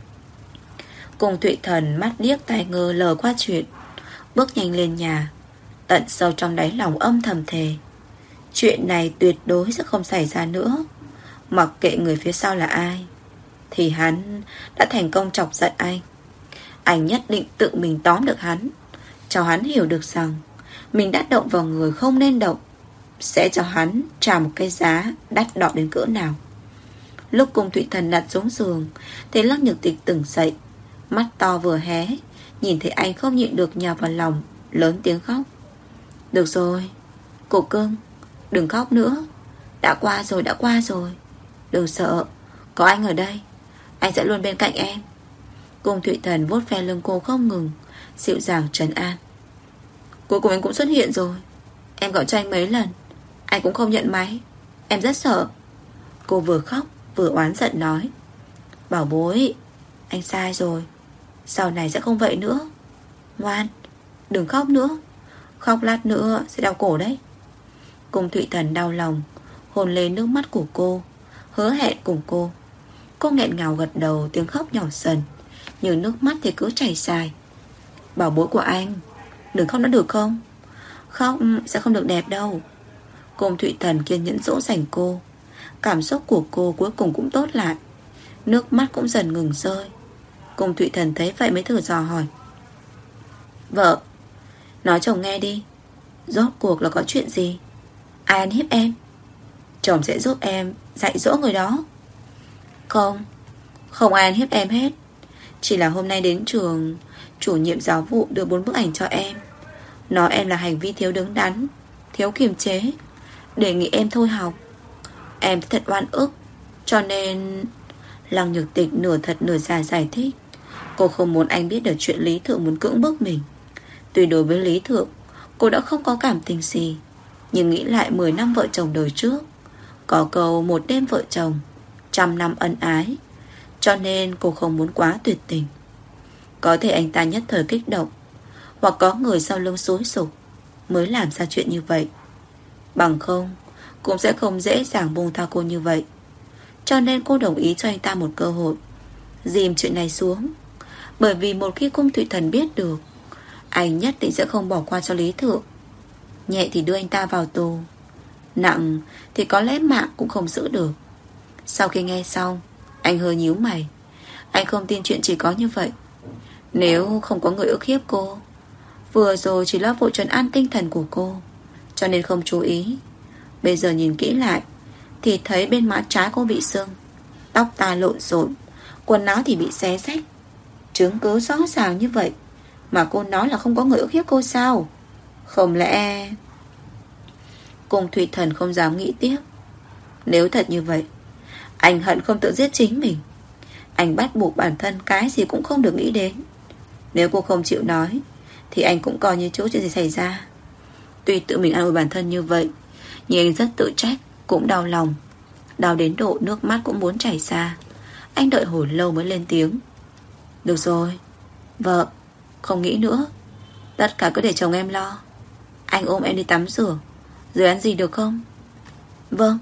Cung Thụy Thần mắt điếc tai ngơ lờ qua chuyện, bước nhanh lên nhà. Tận sâu trong đáy lòng âm thầm thề, chuyện này tuyệt đối sẽ không xảy ra nữa. Mặc kệ người phía sau là ai, thì hắn đã thành công chọc giận anh. Anh nhất định tự mình tóm được hắn, cho hắn hiểu được rằng mình đã động vào người không nên động, sẽ cho hắn trả một cái giá đắt đỏ đến cỡ nào. Lúc Cung Thụy Thần đặt xuống giường thì Lăng Nhược Tịch tỉnh dậy, mắt to vừa hé, nhìn thấy anh không nhịn được nhào vào lòng, lớn tiếng khóc. Được rồi, cô cưng, đừng khóc nữa. Đã qua rồi, đã qua rồi. Đừng sợ, có anh ở đây, anh sẽ luôn bên cạnh em. Cung Thụy Thần vuốt ve lưng cô không ngừng, dịu dàng trấn an. Cuối cùng anh cũng xuất hiện rồi. Em gọi cho anh mấy lần, anh cũng không nhận máy. Em rất sợ. Cô vừa khóc vừa oán giận nói. Bảo bối, anh sai rồi, sau này sẽ không vậy nữa. Ngoan, đừng khóc nữa. Khóc lát nữa sẽ đau cổ đấy. Cung Thụy Thần đau lòng, hôn lên nước mắt của cô, hứa hẹn cùng cô. Cô nghẹn ngào gật đầu, tiếng khóc nhỏ dần, nhưng nước mắt thì cứ chảy dài. Bảo bối của anh, đừng khóc nữa được không? Khóc sẽ không được đẹp đâu. Cung Thụy Thần kiên nhẫn dỗ dành cô. Cảm xúc của cô cuối cùng cũng tốt lại, nước mắt cũng dần ngừng rơi. Cung Thụy Thần thấy vậy mới thử dò hỏi. Vợ, nói chồng nghe đi, rốt cuộc là có chuyện gì? Ai ăn hiếp em? Chồng sẽ giúp em dạy dỗ người đó. Không, không ai ăn hiếp em hết. Chỉ là hôm nay đến trường, chủ nhiệm giáo vụ đưa 4 bức ảnh cho em, nói em là hành vi thiếu đứng đắn, thiếu kiềm chế, đề nghị em thôi học. Em thật oan ức, cho nên... Lăng Nhược Tịch nửa thật nửa giả giải thích. Cô không muốn anh biết được chuyện Lý Thượng muốn cưỡng bức mình. Tuy đối với Lý Thượng cô đã không có cảm tình gì, nhưng nghĩ lại 10 năm vợ chồng đời trước, có câu một đêm vợ chồng, 100 năm ân ái, cho nên cô không muốn quá tuyệt tình. Có thể anh ta nhất thời kích động, hoặc có người sau lưng xúi giục mới làm ra chuyện như vậy. Bằng không cũng sẽ không dễ dàng buông tha cô như vậy. Cho nên cô đồng ý cho anh ta một cơ hội, dìm chuyện này xuống. Bởi vì một khi Cung Thụy Thần biết được Anh nhất định sẽ không bỏ qua cho Lý Thượng. Nhẹ thì đưa anh ta vào tù, nặng thì có lẽ mạng cũng không giữ được. Sau khi nghe xong, anh hơi nhíu mày. Anh không tin chuyện chỉ có như vậy. Nếu không có người ức hiếp cô, vừa rồi chỉ lo vụ trấn an tinh thần của cô, cho nên không chú ý. Bây giờ nhìn kỹ lại thì thấy bên má trái cô bị sưng, tóc tai lộn xộn, quần áo thì bị xé rách. Chứng cứ rõ ràng như vậy mà cô nói là không có người ức hiếp cô sao? Không lẽ... Cùng Thụy Thần không dám nghĩ tiếp. Nếu thật như vậy, anh hận không tự giết chính mình. Anh bắt buộc bản thân cái gì cũng không được nghĩ đến. Nếu cô không chịu nói thì anh cũng coi như chỗ chuyện gì xảy ra. Tuy tự mình an ủi bản thân như vậy, nhưng anh rất tự trách, cũng đau lòng. Đau đến độ nước mắt cũng muốn chảy ra. Anh đợi hồi lâu mới lên tiếng. Được rồi, vợ, không nghĩ nữa. Tất cả cứ để chồng em lo. Anh ôm em đi tắm rửa, rồi ăn gì được không? Vâng.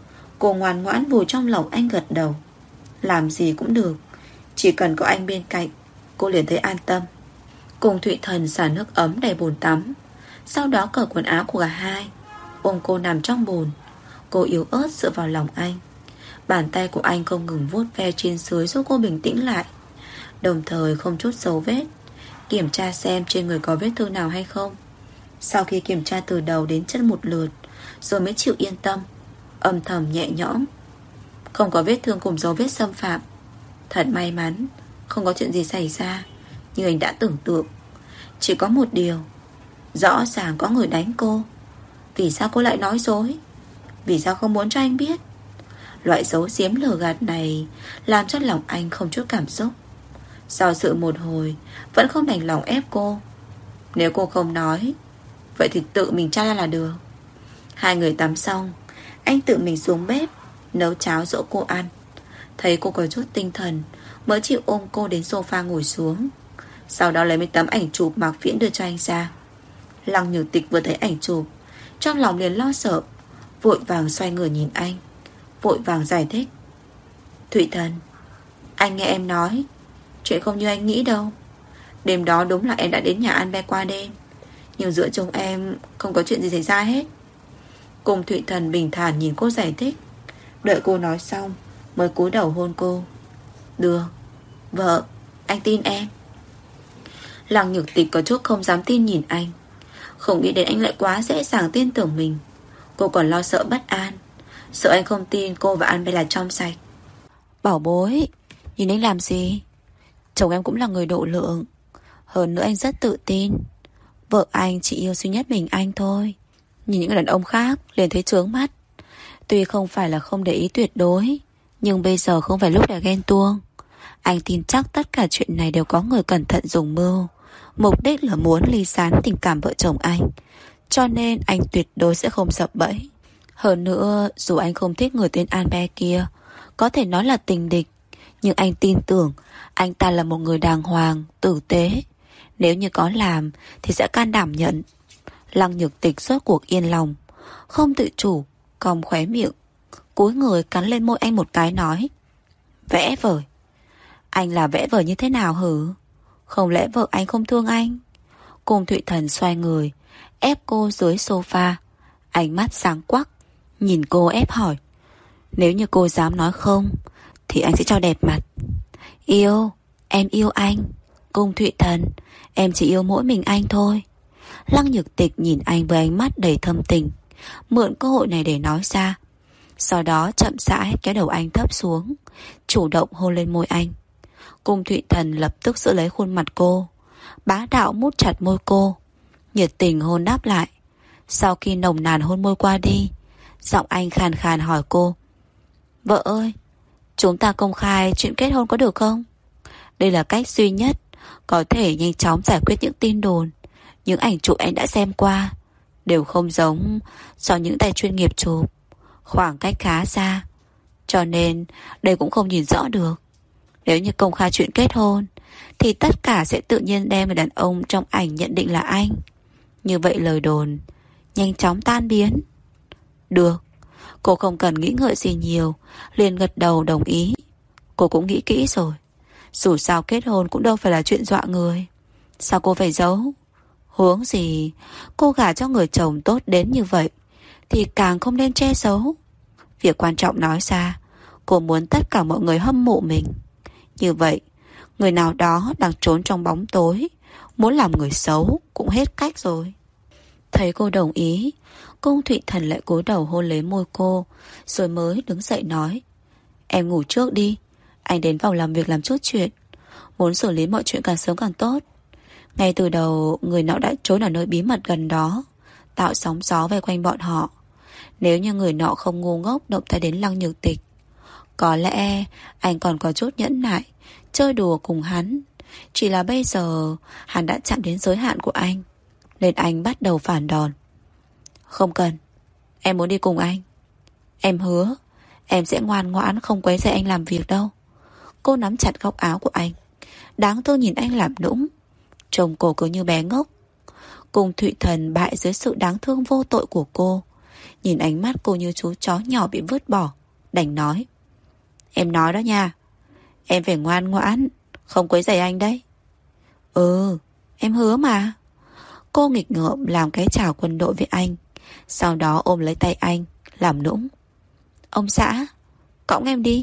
Cô ngoan ngoãn vùi trong lòng anh gật đầu. Làm gì cũng được, chỉ cần có anh bên cạnh, cô liền thấy an tâm. Cùng Thụy Thần xả nước ấm đầy bồn tắm, sau đó cởi quần áo của cả hai, ôm cô nằm trong bồn. Cô yếu ớt dựa vào lòng anh. Bàn tay của anh không ngừng vuốt ve trên dưới giúp cô bình tĩnh lại, đồng thời không chút dấu vết, kiểm tra xem trên người có vết thương nào hay không. Sau khi kiểm tra từ đầu đến chân một lượt, rồi mới chịu yên tâm, âm thầm nhẹ nhõm. Không có vết thương cùng dấu vết xâm phạm. Thật may mắn, không có chuyện gì xảy ra như anh đã tưởng tượng. Chỉ có một điều, rõ ràng có người đánh cô. Vì sao cô lại nói dối? Vì sao không muốn cho anh biết? Loại giấu giếm lừa gạt này làm cho lòng anh không chút cảm xúc. Do dự một hồi, vẫn không đành lòng ép cô. Nếu cô không nói, vậy thì tự mình tra ra là được. Hai người tắm xong, anh tự mình xuống bếp nấu cháo dỗ cô ăn. Thấy cô có chút tinh thần, mới chịu ôm cô đến sofa ngồi xuống. Sau đó lấy mấy tấm ảnh chụp Mạc Viễn đưa cho anh ra. Lăng Nhược Tịch vừa thấy ảnh chụp, trong lòng liền lo sợ, vội vàng xoay người nhìn anh, vội vàng giải thích. Thụy Thần, anh nghe em nói, chuyện không như anh nghĩ đâu. Đêm đó đúng là em đã đến nhà An Be qua đêm, nhưng giữa chúng em không có chuyện gì xảy ra hết. Cùng Thụy Thần bình thản nhìn cô giải thích. Đợi cô nói xong mới cúi đầu hôn cô. Được, vợ, anh tin em. Lăng Nhược Tịch có chút không dám tin nhìn anh. Không nghĩ đến anh lại quá dễ dàng tin tưởng mình. Cô còn lo sợ bất an, sợ anh không tin cô và An Be là trong sạch. Bảo bối, nhìn anh làm gì? Chồng em cũng là người độ lượng. Hơn nữa anh rất tự tin. Vợ anh chỉ yêu duy nhất mình anh thôi. Nhìn những người đàn ông khác liền thấy chướng mắt. Tuy không phải là không để ý tuyệt đối, nhưng bây giờ không phải lúc để ghen tuông. Anh tin chắc tất cả chuyện này đều có người cẩn thận dùng mưu, mục đích là muốn ly gián tình cảm vợ chồng anh. Cho nên anh tuyệt đối sẽ không sập bẫy. Hơn nữa, dù anh không thích người tên An Be kia, có thể nói là tình địch, nhưng anh tin tưởng anh ta là một người đàng hoàng, tử tế. Nếu như có làm thì sẽ can đảm nhận. Lăng Nhược Tịch rốt cuộc yên lòng, không tự chủ cong khóe miệng, cúi người cắn lên môi anh một cái nói. Vẽ vời. Anh là vẽ vời như thế nào hử? Không lẽ vợ anh không thương anh? Cùng Thụy Thần xoay người ép cô dưới sofa, ánh mắt sáng quắc nhìn cô ép hỏi. Nếu như cô dám nói không thì anh sẽ cho đẹp mặt. Yêu, em yêu anh. Cung Thụy Thần, em chỉ yêu mỗi mình anh thôi. Lăng Nhược Tịch nhìn anh với ánh mắt đầy thâm tình, mượn cơ hội này để nói ra. Sau đó chậm rãi kéo đầu anh thấp xuống, chủ động hôn lên môi anh. Cung Thụy Thần lập tức giữ lấy khuôn mặt cô, bá đạo mút chặt môi cô, nhiệt tình hôn đáp lại. Sau khi nồng nàn hôn môi qua đi, giọng anh khàn khàn hỏi cô. Vợ ơi, chúng ta công khai chuyện kết hôn có được không? Đây là cách duy nhất có thể nhanh chóng giải quyết những tin đồn. Những ảnh chụp anh đã xem qua đều không giống do những tay chuyên nghiệp chụp, khoảng cách khá xa, cho nên đây cũng không nhìn rõ được. Nếu như công khai chuyện kết hôn thì tất cả sẽ tự nhiên đem người đàn ông trong ảnh nhận định là anh. Như vậy lời đồn nhanh chóng tan biến. Được. Cô không cần nghĩ ngợi gì nhiều, liền gật đầu đồng ý. Cô cũng nghĩ kỹ rồi, dù sao kết hôn cũng đâu phải là chuyện dọa người. Sao cô phải giấu? Huống gì cô gả cho người chồng tốt đến như vậy thì càng không nên che giấu. Việc quan trọng nói ra, cô muốn tất cả mọi người hâm mộ mình. Như vậy, người nào đó đang trốn trong bóng tối, muốn làm người xấu cũng hết cách rồi. Thấy cô đồng ý, Cung Thụy Thần lại cúi đầu hôn lấy môi cô, rồi mới đứng dậy nói: Em ngủ trước đi, anh đến phòng làm việc làm chút chuyện. Muốn xử lý mọi chuyện càng sớm càng tốt. Ngay từ đầu, người nọ đã trốn ở nơi bí mật gần đó, tạo sóng gió vây quanh bọn họ. Nếu như người nọ không ngu ngốc động tay đến Lăng Nhược Tịch, có lẽ anh còn có chút nhẫn nại chơi đùa cùng hắn. Chỉ là bây giờ hắn đã chạm đến giới hạn của anh, nên anh bắt đầu phản đòn. Không cần, em muốn đi cùng anh. Em hứa em sẽ ngoan ngoãn không quấy rầy anh làm việc đâu. Cô nắm chặt góc áo của anh, đáng thương nhìn anh làm nũng. Trông cô cứ như bé ngốc. Cung Thụy Thần bại dưới sự đáng thương vô tội của cô, nhìn ánh mắt cô như chú chó nhỏ bị vứt bỏ, đành nói: Em nói đó nha, em phải ngoan ngoãn, không quấy rầy anh đấy. Ừ, em hứa mà. Cô nghịch ngợm làm cái chào quân đội với anh, sau đó ôm lấy tay anh, làm nũng: Ông xã, cõng em đi.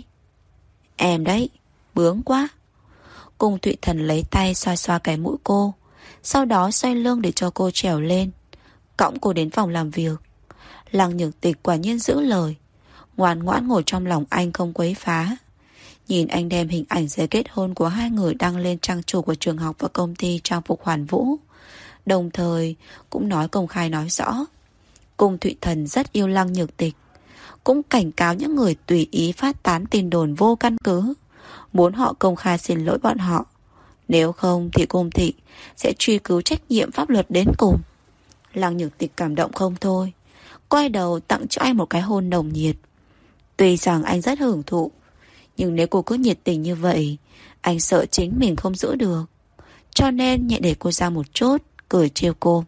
Em đấy, bướng quá. Cung Thụy Thần lấy tay xoa xoa cái mũi cô, sau đó xoay lưng để cho cô trèo lên, cõng cô đến phòng làm việc. Lăng Nhược Tịch quả nhiên giữ lời, ngoan ngoãn ngồi trong lòng anh không quấy phá. Nhìn anh đem hình ảnh giấy kết hôn của hai người đăng lên trang chủ của trường học và công ty trang phục Hoàn Vũ, đồng thời cũng nói công khai nói rõ Cung Thụy Thần rất yêu Lăng Nhược Tịch, cũng cảnh cáo những người tùy ý phát tán tin đồn vô căn cứ, muốn họ công khai xin lỗi bọn họ. Nếu không thì Cung Thị sẽ truy cứu trách nhiệm pháp luật đến cùng. Lăng Nhược Tịch cảm động không thôi, quay đầu tặng cho anh một cái hôn nồng nhiệt. Tuy rằng anh rất hưởng thụ, nhưng nếu cô cứ nhiệt tình như vậy, anh sợ chính mình không giữ được, cho nên nhẹ để cô ra một chút, cười trêu cô: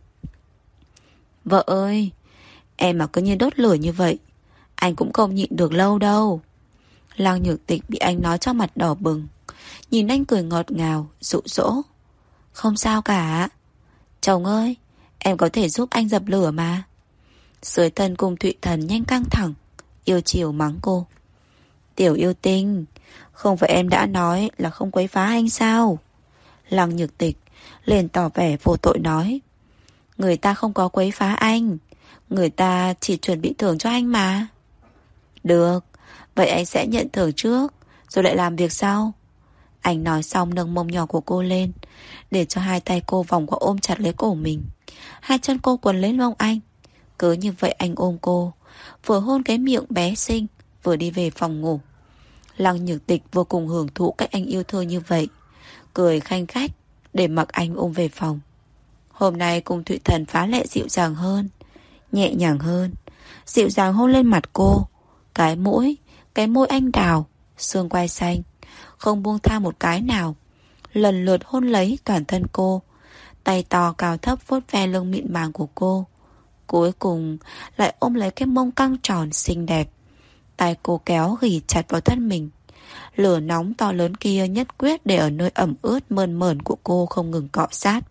Vợ ơi, em mà cứ như đốt lửa như vậy, anh cũng không nhịn được lâu đâu. Lăng Nhược Tịch bị anh nói cho mặt đỏ bừng, nhìn anh cười ngọt ngào, dụ dỗ: Không sao cả. Chồng ơi, em có thể giúp anh dập lửa mà. Dưới thân Cung Thụy Thần nhanh căng thẳng, yêu chiều mắng cô: Tiểu yêu tinh, không phải em đã nói là không quấy phá anh sao? Lăng Nhược Tịch liền tỏ vẻ vô tội nói: Người ta không có quấy phá anh, người ta chỉ chuẩn bị thưởng cho anh mà. Được, vậy anh sẽ nhận thưởng trước, rồi lại làm việc sau. Anh nói xong nâng mông nhỏ của cô lên, để cho hai tay cô vòng qua ôm chặt lấy cổ mình. Hai chân cô quấn lấy mông anh. Cứ như vậy anh ôm cô, vừa hôn cái miệng bé xinh, vừa đi về phòng ngủ. Lăng Nhược Tịch vô cùng hưởng thụ cách anh yêu thương như vậy, cười khanh khách để mặc anh ôm về phòng. Hôm nay Cung Thụy Thần phá lệ dịu dàng hơn, nhẹ nhàng hơn, dịu dàng hôn lên mặt cô, cái mũi, cái môi anh đào, xương quai xanh, không buông tha một cái nào, lần lượt hôn lấy toàn thân cô, tay to cao thấp vuốt ve lưng mịn màng của cô. Cuối cùng lại ôm lấy cái mông căng tròn xinh đẹp. Tay cô kéo ghì chặt vào thân mình. Lửa nóng to lớn kia nhất quyết để ở nơi ẩm ướt mơn mởn của cô không ngừng cọ sát.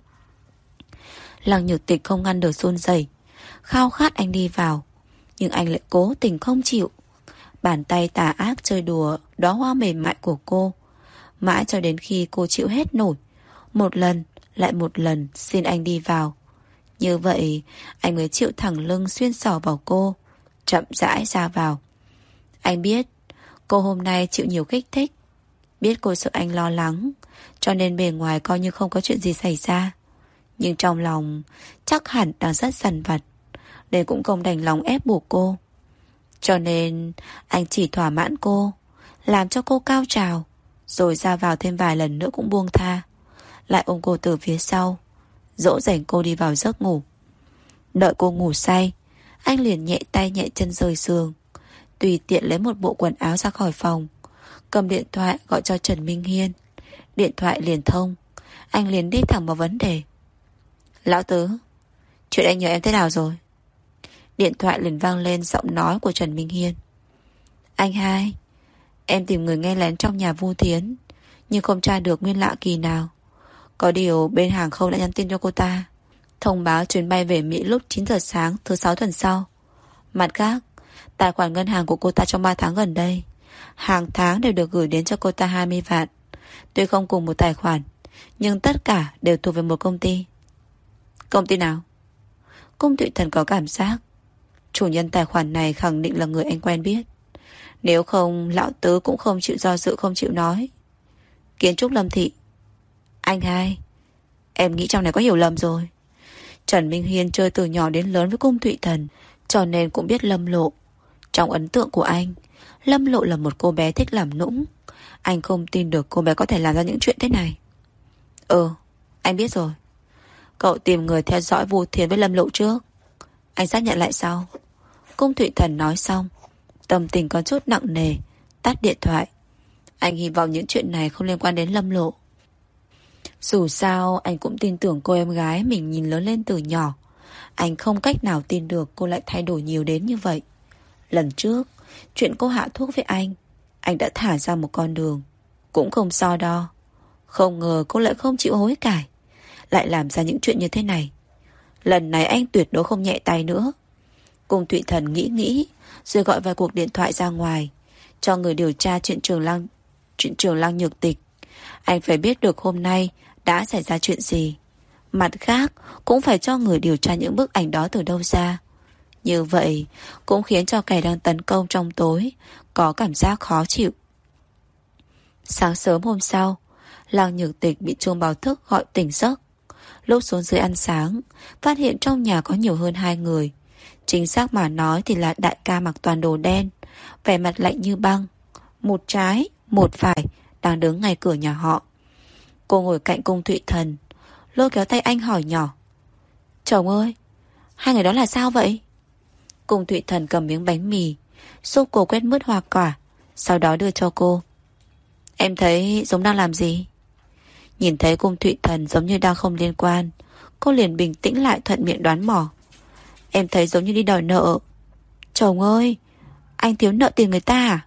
Lăng Nhược Tịch không ngăn được run rẩy, khao khát anh đi vào, nhưng anh lại cố tình không chịu. Bàn tay tà ác chơi đùa đóa hoa mềm mại của cô, mãi cho đến khi cô chịu hết nổi, một lần lại một lần xin anh đi vào. Như vậy anh mới chịu thẳng lưng xuyên xỏ vào cô, chậm rãi ra vào. Anh biết cô hôm nay chịu nhiều kích thích, biết cô sợ anh lo lắng, cho nên bề ngoài coi như không có chuyện gì xảy ra, nhưng trong lòng chắc hẳn đang rất dằn vặt, nên cũng không đành lòng ép buộc cô. Cho nên anh chỉ thỏa mãn cô, làm cho cô cao trào, rồi ra vào thêm vài lần nữa cũng buông tha, lại ôm cô từ phía sau, dỗ dành cô đi vào giấc ngủ. Đợi cô ngủ say, anh liền nhẹ tay nhẹ chân rời giường, tùy tiện lấy một bộ quần áo ra khỏi phòng, cầm điện thoại gọi cho Trần Minh Hiên. Điện thoại liền thông, anh liền đi thẳng vào vấn đề: Lão Tứ, chuyện anh nhờ em thế nào rồi? Điện thoại liền vang lên giọng nói của Trần Minh Hiên: Anh hai, em tìm người nghe lén trong nhà Vu Thiến, nhưng không tra được nguyên lạ kỳ nào. Có điều bên hàng không đã nhắn tin cho cô ta, thông báo chuyến bay về Mỹ lúc 9 giờ sáng thứ 6 tuần sau. Mặt khác, tài khoản ngân hàng của cô ta trong 3 tháng gần đây, hàng tháng đều được gửi đến cho cô ta 20 vạn. Tuy không cùng một tài khoản, nhưng tất cả đều thuộc về một công ty. Công ty nào? Cung Thụy Thần có cảm giác chủ nhân tài khoản này khẳng định là người anh quen biết. Nếu không, lão tứ cũng không chịu do dự, không chịu nói. Kiến trúc Lâm Thị. Anh hai, em nghĩ trong này có hiểu lầm rồi. Trần Minh Hiên chơi từ nhỏ đến lớn với Cung Thụy Thần, cho nên cũng biết Lâm Lộ. Trong ấn tượng của anh, Lâm Lộ là một cô bé thích làm nũng. Anh không tin được cô bé có thể làm ra những chuyện thế này. Anh biết rồi. Cậu tìm người theo dõi Vu Thiến với Lâm Lộ trước. Anh xác nhận lại sau. Cung Thụy Thần nói xong, tâm tình có chút nặng nề, tắt điện thoại. Anh hy vọng những chuyện này không liên quan đến Lâm Lộ. Dù sao anh cũng tin tưởng cô em gái mình nhìn lớn lên từ nhỏ. Anh không cách nào tin được cô lại thay đổi nhiều đến như vậy. Lần trước, chuyện cô hạ thuốc với anh đã thả ra một con đường, cũng không so đo. Không ngờ cô lại không chịu hối cải, lại làm ra những chuyện như thế này. Lần này anh tuyệt đối không nhẹ tay nữa. Cung Thụy Thần nghĩ rồi gọi vài cuộc điện thoại ra ngoài, cho người điều tra chuyện Trường Lăng Nhược Tịch. Anh phải biết được hôm nay đã xảy ra chuyện gì. Mặt khác, cũng phải cho người điều tra những bức ảnh đó từ đâu ra. Như vậy cũng khiến cho kẻ đang tấn công trong tối có cảm giác khó chịu. Sáng sớm hôm sau, Lăng Nhược Tịch bị chuông báo thức gọi tỉnh giấc. Lúc xuống dưới ăn sáng, phát hiện trong nhà có nhiều hơn 2 người. Chính xác mà nói thì là đại ca mặc toàn đồ đen, vẻ mặt lạnh như băng. Một trái, một phải đang đứng ngay cửa nhà họ. Cô ngồi cạnh Cung Thụy Thần, lôi kéo tay anh hỏi nhỏ: Chồng ơi, hai người đó là sao vậy? Cung Thụy Thần cầm miếng bánh mì, giúp cô quét mứt hoa quả, sau đó đưa cho cô. Em thấy giống đang làm gì? Nhìn thấy Cung Thụy Thần giống như đang không liên quan, cô liền bình tĩnh lại, thuận miệng đoán mò. Em thấy giống như đi đòi nợ. Chồng ơi, anh thiếu nợ tiền người ta à?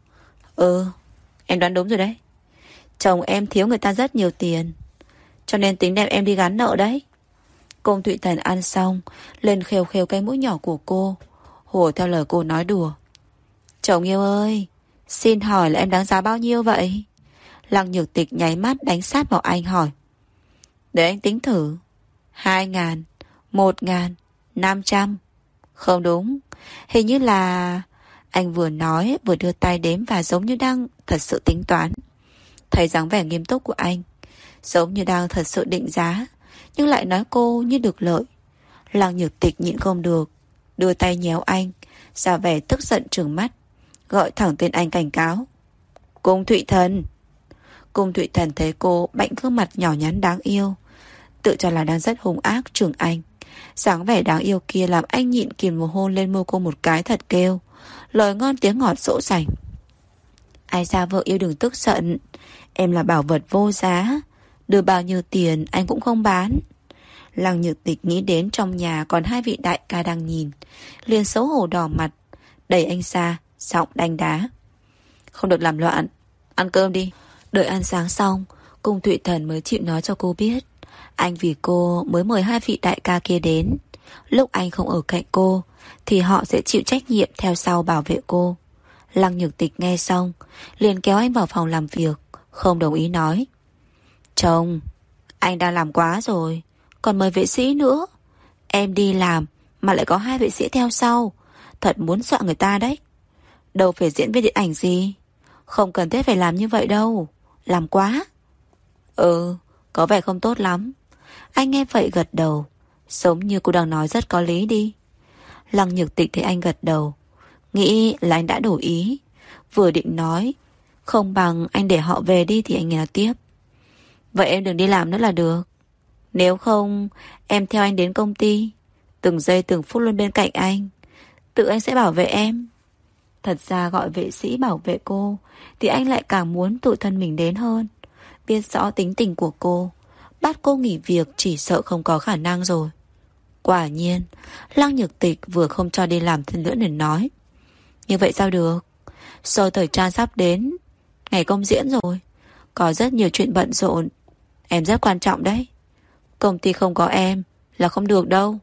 Em đoán đúng rồi đấy. Chồng em thiếu người ta rất nhiều tiền, cho nên tính đem em đi gán nợ đấy. Cung Thụy Thần ăn xong, lên khều khều cái mũi nhỏ của cô, hùa theo lời cô nói đùa. Chồng yêu ơi, xin hỏi là em đáng giá bao nhiêu vậy? Lăng Nhược Tịch nháy mắt đánh sát vào anh hỏi. Để anh tính thử. 2.000, 1.000, 500. Không đúng, hình như là... Anh vừa nói vừa đưa tay đếm và giống như đang thật sự tính toán. Thấy dáng vẻ nghiêm túc của anh, giống như đang thật sự định giá, nhưng lại nói cô như được lợi. Lăng Nhược Tịch nhịn không được, đưa tay nhéo anh, ra vẻ tức giận trừng mắt, gọi thẳng tên anh cảnh cáo. Cung Thụy Thần. Cung Thụy Thần thấy cô bạnh gương mặt nhỏ nhắn đáng yêu, tự cho là đang rất hung ác trừng anh. Dáng vẻ đáng yêu kia làm anh nhịn kìm một hôn lên môi cô một cái thật kêu, lời ngon tiếng ngọt dỗ dành. Ai ra vợ yêu đừng tức giận, em là bảo vật vô giá, đưa bao nhiêu tiền anh cũng không bán. Lăng Nhược Tịch nghĩ đến trong nhà còn 2 vị đại ca đang nhìn, liền xấu hổ đỏ mặt, đẩy anh ra, giọng đanh đá. Không được làm loạn, ăn cơm đi. Đợi ăn sáng xong, Cung Thụy Thần mới chịu nói cho cô biết anh vì cô mới mời 2 vị đại ca kia đến. Lúc anh không ở cạnh cô thì họ sẽ chịu trách nhiệm theo sau bảo vệ cô. Lăng Nhược Tịch nghe xong liền kéo anh vào phòng làm việc, không đồng ý nói. Chồng, anh đang làm quá rồi, còn mời vệ sĩ nữa. Em đi làm mà lại có 2 vệ sĩ theo sau, thật muốn dọa người ta đấy. Đâu phải diễn viên điện ảnh gì, không cần thiết phải làm như vậy đâu, làm quá. Có vẻ không tốt lắm. Anh nghe vậy gật đầu, giống như cô đang nói rất có lý đi. Lăng Nhược Tịch thấy anh gật đầu, nghĩ là anh đã đổi ý, vừa định nói không bằng anh để họ về đi thì anh nghe tiếp. Vậy em đừng đi làm nữa là được. Nếu không em theo anh đến công ty, từng giây từng phút luôn bên cạnh anh, tự anh sẽ bảo vệ em. Thật ra gọi vệ sĩ bảo vệ cô thì anh lại càng muốn tự thân mình đến hơn. Biết rõ tính tình của cô, bắt cô nghỉ việc chỉ sợ không có khả năng rồi. Quả nhiên, Lăng Nhược Tịch vừa không cho đi làm thêm nữa nên nói. Như vậy sao được? Sau thời trang sắp đến, ngày công diễn rồi, có rất nhiều chuyện bận rộn. Em rất quan trọng đấy. Công ty không có em là không được đâu.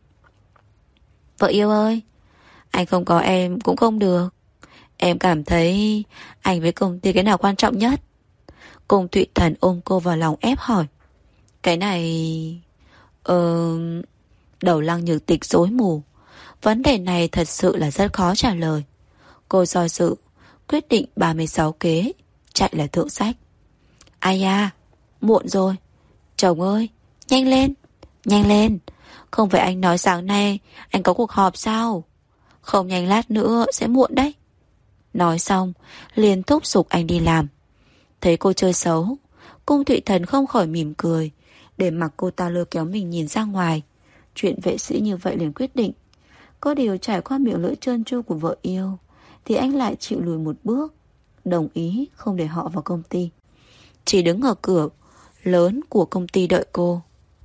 Vợ yêu ơi, anh không có em cũng không được. Em cảm thấy anh với công ty cái nào quan trọng nhất? Cung Thụy Thần ôm cô vào lòng ép hỏi. Cái này... Ờ... Đầu Lăng Nhược Tịch rối mù. Vấn đề này thật sự là rất khó trả lời. Cô do dự, quyết định 36 kế, chạy là thượng sách. Ai da, muộn rồi. Chồng ơi, nhanh lên, nhanh lên. Không phải anh nói sáng nay anh có cuộc họp sao? Không nhanh lát nữa sẽ muộn đấy. Nói xong, liền thúc giục anh đi làm. Thấy cô chơi xấu, Cung Thụy Thần không khỏi mỉm cười, để mặc cô ta lôi kéo mình nhìn ra ngoài. Chuyện vệ sĩ như vậy liền quyết định. Có điều trải qua miệng lưỡi trơn tru của vợ yêu, thì anh lại chịu lùi một bước, đồng ý không để họ vào công ty. Chỉ đứng ở cửa lớn của công ty đợi cô.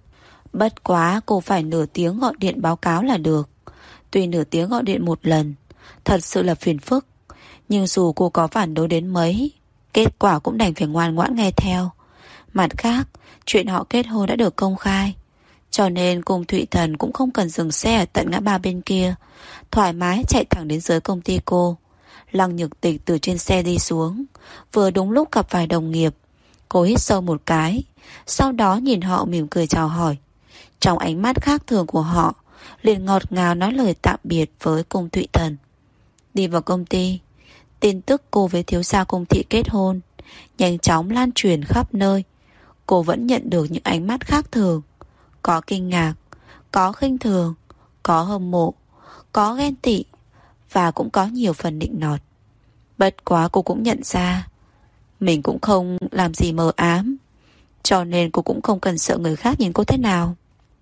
Bất quá cô phải nửa tiếng gọi điện báo cáo là được. Tuy nửa tiếng gọi điện một lần thật sự là phiền phức, nhưng dù cô có phản đối đến mấy, kết quả cũng đành phải ngoan ngoãn nghe theo. Mặt khác, chuyện họ kết hôn đã được công khai, cho nên Cung Thụy Thần cũng không cần dừng xe ở tận ngã ba bên kia, thoải mái chạy thẳng đến dưới công ty cô. Lăng Nhược Tịch từ trên xe đi xuống, vừa đúng lúc gặp vài đồng nghiệp. Cô hít sâu một cái, sau đó nhìn họ mỉm cười chào hỏi. Trong ánh mắt khác thường của họ, liền ngọt ngào nói lời tạm biệt với Cung Thụy Thần. Đi vào công ty, tin tức cô với thiếu gia Cung thị kết hôn nhanh chóng lan truyền khắp nơi. Cô vẫn nhận được những ánh mắt khác thường. Có kinh ngạc, có khinh thường, có hâm mộ, có ghen tị, và cũng có nhiều phần nịnh nọt. Bất quá cô cũng nhận ra mình cũng không làm gì mờ ám, cho nên cô cũng không cần sợ người khác nhìn cô thế nào.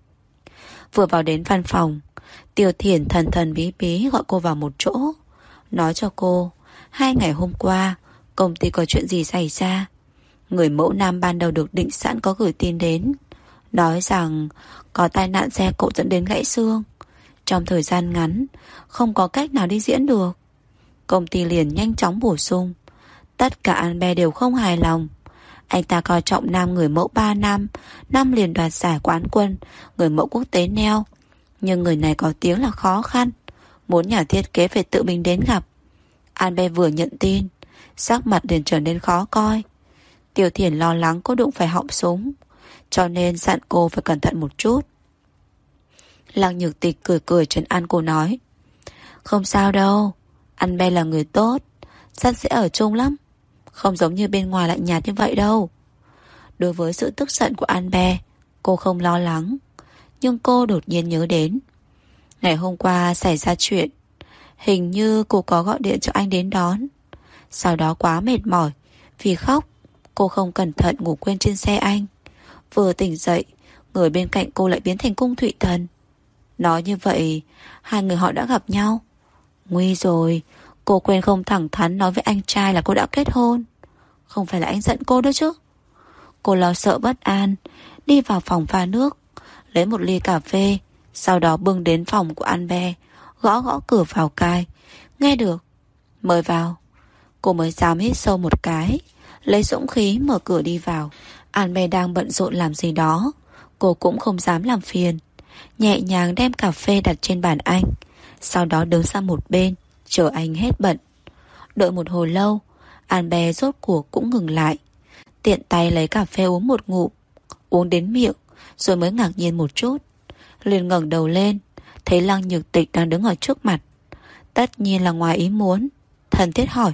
Vừa vào đến văn phòng, Tiêu Thiển thần thần bí bí gọi cô vào một chỗ, nói cho cô 2 ngày hôm qua công ty có chuyện gì xảy ra. Người mẫu nam ban đầu được định sẵn có gửi tin đến, nói rằng có tai nạn xe cộ dẫn đến gãy xương. Trong thời gian ngắn không có cách nào đi diễn được. Công ty liền nhanh chóng bổ sung. Tất cả anh bè đều không hài lòng. Anh ta coi trọng nam người mẫu 3 năm liền đoạt giải quán quân người mẫu quốc tế neo. Nhưng người này có tiếng là khó khăn, muốn nhà thiết kế phải tự mình đến gặp. An Bê vừa nhận tin, sắc mặt liền trở nên khó coi. Tiêu Thiển lo lắng cô đụng phải họng súng, cho nên dặn cô phải cẩn thận một chút. Lăng Nhược Tịch cười cười trấn an cô nói, không sao đâu, An Bê là người tốt, rất dễ ở chung lắm, không giống như bên ngoài lạnh nhạt như vậy đâu. Đối với sự tức giận của An Bê, cô không lo lắng. Nhưng cô đột nhiên nhớ đến ngày hôm qua xảy ra chuyện, hình như cô có gọi điện cho anh đến đón. Sau đó quá mệt mỏi vì khóc, cô không cẩn thận ngủ quên trên xe anh. Vừa tỉnh dậy, người bên cạnh cô lại biến thành Cung Thụy Thần. Nói như vậy, 2 người họ đã gặp nhau. Nguy rồi, cô quên không thẳng thắn nói với anh trai là cô đã kết hôn. Không phải là anh giận cô đó chứ. Cô lo sợ bất an, đi vào phòng pha nước, lấy một ly cà phê, sau đó bưng đến phòng của An Bê, gõ gõ cửa vào cai. Nghe được, mời vào. Cô mới dám hít sâu một cái, lấy dũng khí mở cửa đi vào. An Bê đang bận rộn làm gì đó, cô cũng không dám làm phiền, nhẹ nhàng đem cà phê đặt trên bàn anh, sau đó đứng sang một bên chờ anh hết bận. Đợi một hồi lâu, An Bê rốt cuộc cũng ngừng lại, tiện tay lấy cà phê uống một ngụm, uống đến miệng rồi mới ngạc nhiên một chút, liền ngẩng đầu lên, thấy Lăng Nhược Tịch đang đứng ở trước mặt. Tất nhiên là ngoài ý muốn, thân thiết hỏi,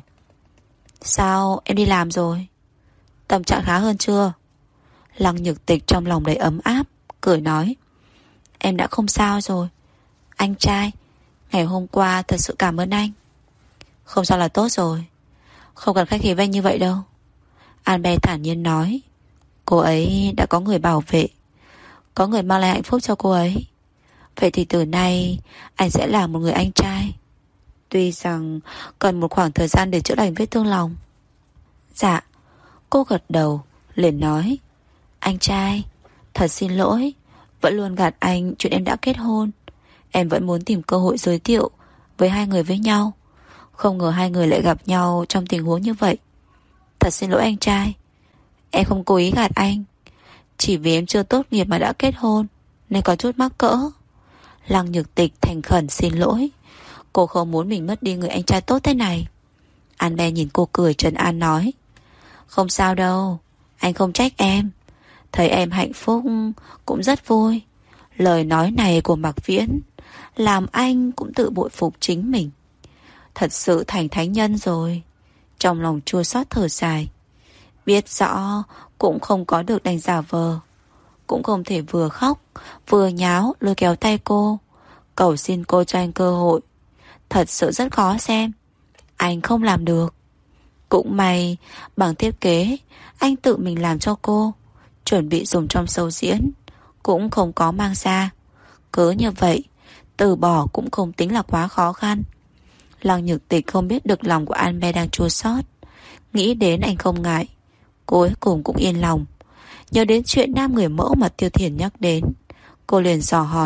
sao em đi làm rồi? Tâm trạng khá hơn chưa? Lăng Nhược Tịch trong lòng đầy ấm áp, cười nói, em đã không sao rồi. Anh trai, ngày hôm qua thật sự cảm ơn anh. Không sao là tốt rồi, không cần khách khí với anh như vậy đâu. An Bê thản nhiên nói, cô ấy đã có người bảo vệ, có người mang lại hạnh phúc cho cô ấy. Vậy thì từ nay anh sẽ là một người anh trai, tuy rằng cần một khoảng thời gian để chữa lành vết thương lòng. Dạ. Cô gật đầu, liền nói, anh trai, thật xin lỗi, vẫn luôn gạt anh chuyện em đã kết hôn. Em vẫn muốn tìm cơ hội giới thiệu với 2 người với nhau, không ngờ 2 người lại gặp nhau trong tình huống như vậy. Thật xin lỗi anh trai, em không cố ý gạt anh, chỉ vì em chưa tốt nghiệp mà đã kết hôn nên có chút mắc cỡ. Lăng Nhược Tịch thành khẩn xin lỗi. Cô không muốn mình mất đi người anh trai tốt thế này. An Be nhìn cô cười trấn an nói: Không sao đâu, anh không trách em. Thấy em hạnh phúc cũng rất vui. Lời nói này của Mạc Viễn làm anh cũng tự bội phục chính mình. Thật sự thành thánh nhân rồi. Trong lòng chua xót thở dài. Biết rõ cũng không có được đành giả vờ. Cũng không thể vừa khóc vừa nháo lôi kéo tay cô, cầu xin cô cho anh cơ hội. Thật sự rất khó xem. Anh không làm được. Cũng may bằng thiết kế anh tự mình làm cho cô, chuẩn bị dùng trong show diễn, cũng không có mang ra. Cứ như vậy từ bỏ cũng không tính là quá khó khăn. Lăng Nhược Tịch không biết được lòng của An Be đang chua xót. Nghĩ đến anh không ngại, cuối cùng cũng yên lòng. Nhớ đến chuyện nam người mẫu mà Tiêu Thiền nhắc đến, cô liền dò hỏi: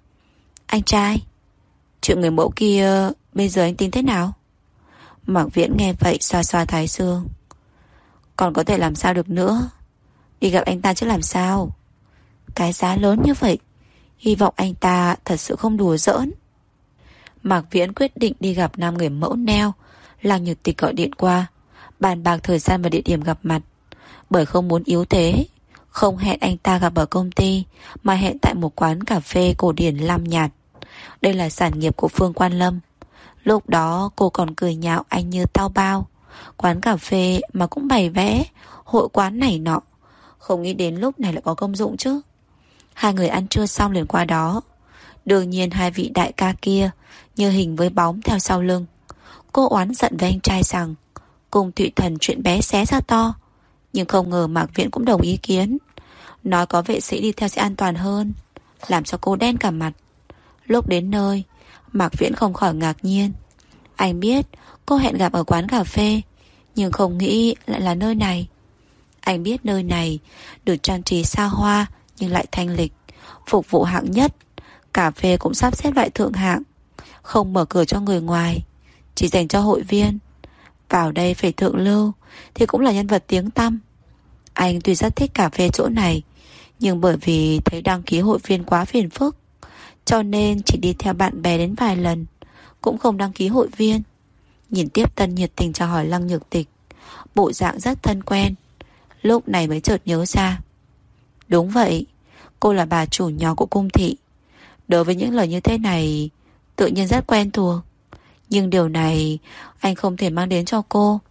Anh trai, chuyện người mẫu kia bây giờ anh tính thế nào? Mạc Viễn nghe vậy xoa xoa thái dương: Còn có thể làm sao được nữa. Đi gặp anh ta chứ làm sao. Cái giá lớn như vậy, hy vọng anh ta thật sự không đùa giỡn. Mạc Viễn quyết định đi gặp nam người mẫu neo. Lăng Nhược Tịch gọi điện qua, bàn bạc thời gian và địa điểm gặp mặt. Bởi không muốn yếu thế, không hẹn anh ta gặp ở công ty, mà hẹn tại một quán cà phê cổ điển Lam Nhạt. Đây là sản nghiệp của Phương Quan Lâm. Lúc đó cô còn cười nhạo anh như tao bao. Quán cà phê mà cũng bày vẽ hội quán này nọ, không nghĩ đến lúc này lại có công dụng chứ. Hai người ăn trưa xong liền qua đó. Đương nhiên hai vị đại ca kia như hình với bóng theo sau lưng. Cô oán giận với anh trai rằng cùng Thụy Thần chuyện bé xé ra to, nhưng không ngờ Mạc Viễn cũng đồng ý kiến, nói có vệ sĩ đi theo sẽ an toàn hơn, làm cho cô đen cả mặt. Lúc đến nơi, Mạc Viễn không khỏi ngạc nhiên. Anh biết cô hẹn gặp ở quán cà phê, nhưng không nghĩ lại là nơi này. Anh biết nơi này được trang trí xa hoa nhưng lại thanh lịch, phục vụ hạng nhất. Cà phê cũng sắp xếp loại thượng hạng, không mở cửa cho người ngoài, chỉ dành cho hội viên. Vào đây phải thượng lưu thì cũng là nhân vật tiếng tăm. Anh tuy rất thích cà phê chỗ này, nhưng bởi vì thấy đăng ký hội viên quá phiền phức, cho nên chỉ đi theo bạn bè đến vài lần, cũng không đăng ký hội viên. Nhìn Tiếp Tân nhiệt tình chào hỏi Lăng Nhược Tịch, bộ dạng rất thân quen. Lúc này mới chợt nhớ ra. Đúng vậy, cô là bà chủ nhỏ của cung thị. Đối với những lời như thế này, tự nhiên rất quen thuộc. Nhưng điều này anh không thể mang đến cho cô.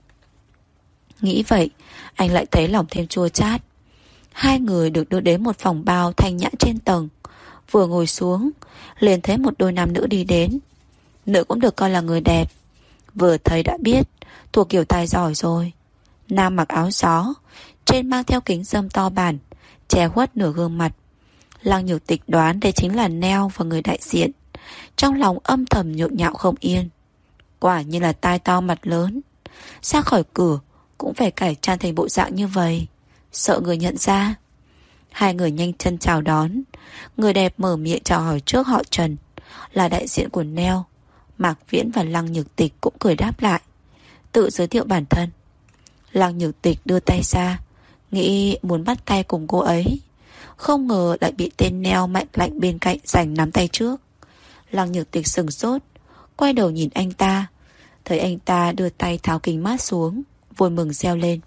Nghĩ vậy, anh lại thấy lòng thêm chua chát. Hai người được đưa đến một phòng bao thanh nhã trên tầng. Vừa ngồi xuống, liền thấy một đôi nam nữ đi đến. Nữ cũng được coi là người đẹp, vừa thấy đã biết thuộc kiểu tài giỏi rồi. Nam mặc áo gió, trên mang theo kính râm to bản, che khuất nửa gương mặt. Lăng Nhược Tịch đoán đây chính là Neo và người đại diện. Trong lòng âm thầm nhộn nhạo không yên. Quả như là tai to mặt lớn, ra khỏi cửa cũng phải cải trang thành bộ dạng như vậy, sợ người nhận ra. Hai người nhanh chân chào đón. Người đẹp mở miệng chào hỏi trước họ Trần, là đại diện của Neo. Mạc Viễn và Lăng Nhược Tịch cũng cười đáp lại, tự giới thiệu bản thân. Lăng Nhược Tịch đưa tay ra, nghĩ muốn bắt tay cùng cô ấy, không ngờ lại bị tên Neo mạnh lạnh bên cạnh giành nắm tay trước. Lăng Nhược Tịch sừng sốt, quay đầu nhìn anh ta, thấy anh ta đưa tay tháo kính mát xuống, vui mừng reo lên: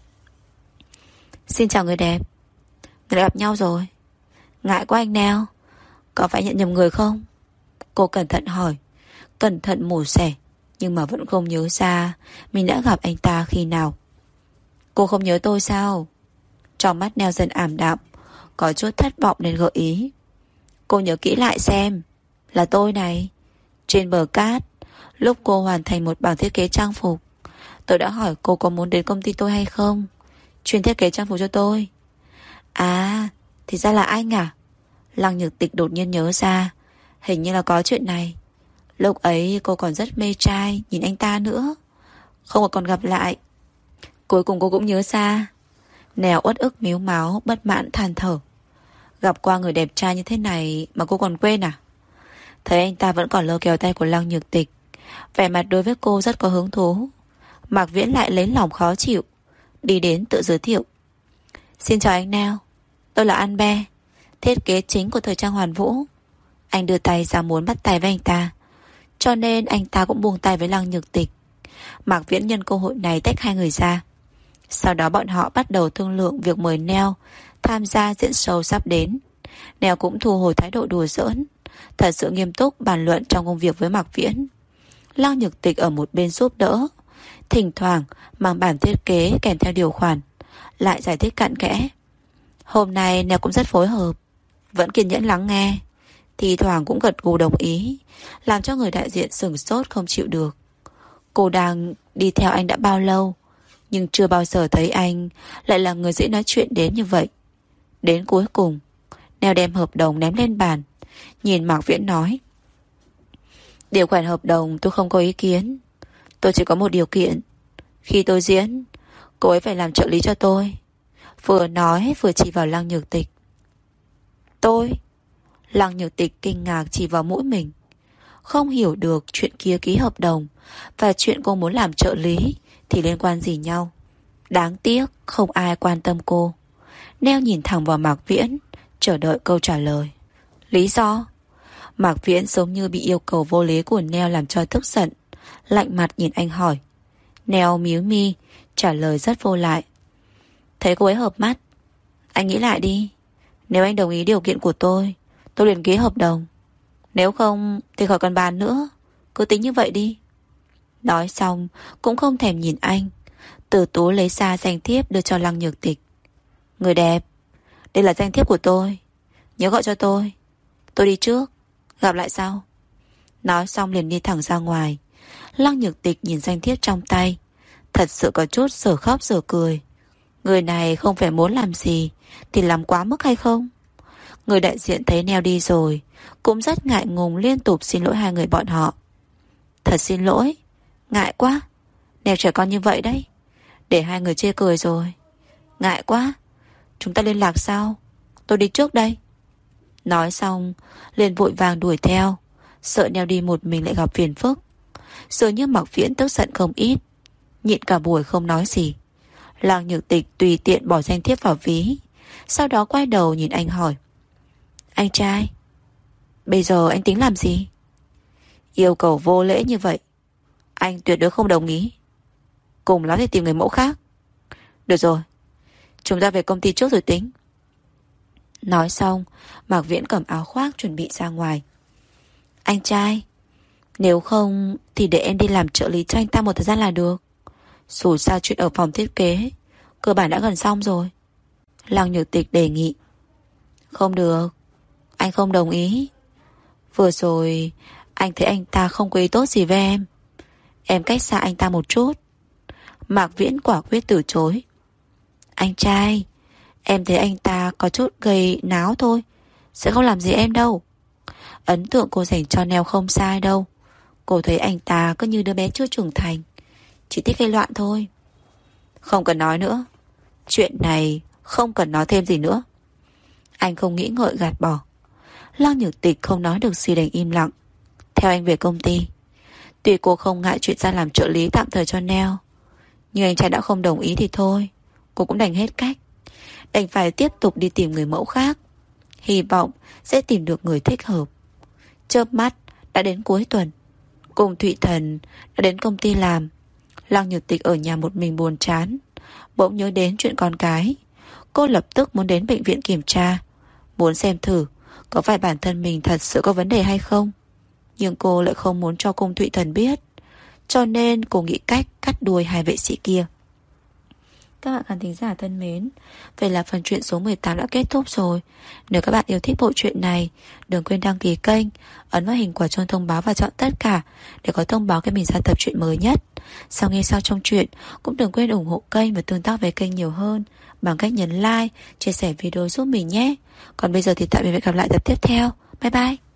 Xin chào người đẹp, người đã gặp nhau rồi. Ngại quá anh Neo, có phải nhận nhầm người không? Cô cẩn thận hỏi, cẩn thận mổ xẻ, nhưng mà vẫn không nhớ ra mình đã gặp anh ta khi nào. Cô không nhớ tôi sao? Trong mắt Neo dần ảm đạm, có chút thất vọng nên gợi ý. Cô nhớ kỹ lại xem, là tôi này. Trên bờ cát, lúc cô hoàn thành một bảng thiết kế trang phục, tôi đã hỏi cô có muốn đến công ty tôi hay không, chuyên thiết kế trang phục cho tôi. À, thì ra là anh à? Lăng Nhược Tịch đột nhiên nhớ ra, hình như là có chuyện này. Lúc ấy cô còn rất mê trai nhìn anh ta nữa, không còn gặp lại. Cuối cùng cô cũng nhớ ra. Nèo uất ức mếu máu, bất mãn than thở. Gặp qua người đẹp trai như thế này mà cô còn quên à? Thấy anh ta vẫn còn lơ kéo tay của Lăng Nhược Tịch, vẻ mặt đối với cô rất có hứng thú. Mạc Viễn lại lấy lòng khó chịu, đi đến tự giới thiệu. Xin chào anh Neo, tôi là An Be, thiết kế chính của thời trang Hoàn Vũ. Anh đưa tay ra muốn bắt tay với anh ta, cho nên anh ta cũng buông tay với Lăng Nhược Tịch. Mạc Viễn nhân cơ hội này tách hai người ra. Sau đó bọn họ bắt đầu thương lượng việc mời Neo tham gia diễn show sắp đến. Neo cũng thu hồi thái độ đùa giỡn, thật sự nghiêm túc bàn luận trong công việc với Mạc Viễn. Lăng Nhược Tịch ở một bên giúp đỡ, thỉnh thoảng mang bản thiết kế kèm theo điều khoản, lại giải thích cặn kẽ. Hôm nay Neo cũng rất phối hợp, vẫn kiên nhẫn lắng nghe, thì thoảng cũng gật gù đồng ý, làm cho người đại diện sửng sốt không chịu được. Cô đang đi theo anh đã bao lâu, nhưng chưa bao giờ thấy anh lại là người dễ nói chuyện đến như vậy. Đến cuối cùng, Neo đem hợp đồng ném lên bàn, nhìn Mạc Viễn nói: điều khoản hợp đồng tôi không có ý kiến. Tôi chỉ có một điều kiện. Khi tôi diễn, cô ấy phải làm trợ lý cho tôi. Vừa nói vừa chỉ vào Lăng Nhược Tịch. Tôi? Lăng Nhược Tịch kinh ngạc chỉ vào mũi mình, không hiểu được chuyện kia ký hợp đồng và chuyện cô muốn làm trợ lý thì liên quan gì nhau. Đáng tiếc không ai quan tâm cô. Neo nhìn thẳng vào Mạc Viễn, chờ đợi câu trả lời. Lý do? Mạc Viễn giống như bị yêu cầu vô lý của Neo làm cho tức giận, lạnh mặt nhìn anh hỏi. Neo míu mi, trả lời rất vô lại. Thấy cô ấy hợp mắt. Anh nghĩ lại đi. Nếu anh đồng ý điều kiện của tôi liền ký hợp đồng. Nếu không thì khỏi cần bàn nữa. Cứ tính như vậy đi. Nói xong cũng không thèm nhìn anh, từ túi lấy ra danh thiếp đưa cho Lăng Nhược Tịch. Người đẹp, đây là danh thiếp của tôi, nhớ gọi cho tôi. Tôi đi trước, gặp lại sau. Nói xong liền đi thẳng ra ngoài. Lăng Nhược Tịch nhìn danh thiếp trong tay, thật sự có chút sở khóc sở cười. Người này không phải muốn làm gì thì làm quá mức hay không? Người đại diện thấy Neo đi rồi cũng rất ngại ngùng liên tục xin lỗi hai người bọn họ. Thật xin lỗi, ngại quá. Neo trẻ con như vậy đấy, để hai người chê cười rồi. Ngại quá, chúng ta liên lạc sau. Tôi đi trước đây. Nói xong liền vội vàng đuổi theo, sợ Neo đi một mình lại gặp phiền phức. Dường như Mạc Viễn tức giận không ít, nhịn cả buổi không nói gì. Lăng Nhược Tịch tùy tiện bỏ danh thiếp vào ví, sau đó quay đầu nhìn anh hỏi. Anh trai, bây giờ anh tính làm gì? Yêu cầu vô lễ như vậy anh tuyệt đối không đồng ý. Cùng lắm thì tìm người mẫu khác. Được rồi, chúng ta về công ty trước rồi tính. Nói xong Mạc Viễn cầm áo khoác chuẩn bị ra ngoài. Anh trai, nếu không thì để em đi làm trợ lý cho anh ta một thời gian là được. Dù sao chuyện ở phòng thiết kế cơ bản đã gần xong rồi. Lăng Nhược Tịch đề nghị. Không được, anh không đồng ý. Vừa rồi anh thấy anh ta không có ý tốt gì với em cách xa anh ta một chút. Mạc Viễn quả quyết từ chối. Anh trai, em thấy anh ta có chút gây náo thôi, sẽ không làm gì em đâu. Ấn tượng cô dành cho Neo không sai đâu. Cô thấy anh ta cứ như đứa bé chưa trưởng thành, chỉ thích gây loạn thôi. Không cần nói nữa, chuyện này không cần nói thêm gì nữa. Anh không nghĩ ngợi gạt bỏ. Lăng Nhược Tịch không nói được gì đành im lặng, theo anh về công ty. Tuy cô không ngại chuyện ra làm trợ lý tạm thời cho Neo, nhưng anh trai đã không đồng ý thì thôi, cô cũng đành hết cách, đành phải tiếp tục đi tìm người mẫu khác, hy vọng sẽ tìm được người thích hợp. Chớp mắt đã đến cuối tuần. Cùng Thụy Thần đã đến công ty làm. Lăng Nhược Tịch ở nhà một mình buồn chán, bỗng nhớ đến chuyện con cái. Cô lập tức muốn đến bệnh viện kiểm tra, muốn xem thử có phải bản thân mình thật sự có vấn đề hay không. Nhưng cô lại không muốn cho Cung Thụy Thần biết, cho nên cô nghĩ cách cắt đuôi hai vệ sĩ kia. Các bạn khán thính giả thân mến, vậy là phần truyện số 18 đã kết thúc rồi. Nếu các bạn yêu thích bộ truyện này, đừng quên đăng ký kênh, ấn vào hình quả chuông thông báo và chọn tất cả để có thông báo khi mình ra tập truyện mới nhất. Sau nghe sau trong truyện, cũng đừng quên ủng hộ kênh và tương tác với kênh nhiều hơn bằng cách nhấn like, chia sẻ video giúp mình nhé. Còn bây giờ thì tạm biệt và hẹn gặp lại tập tiếp theo. Bye bye.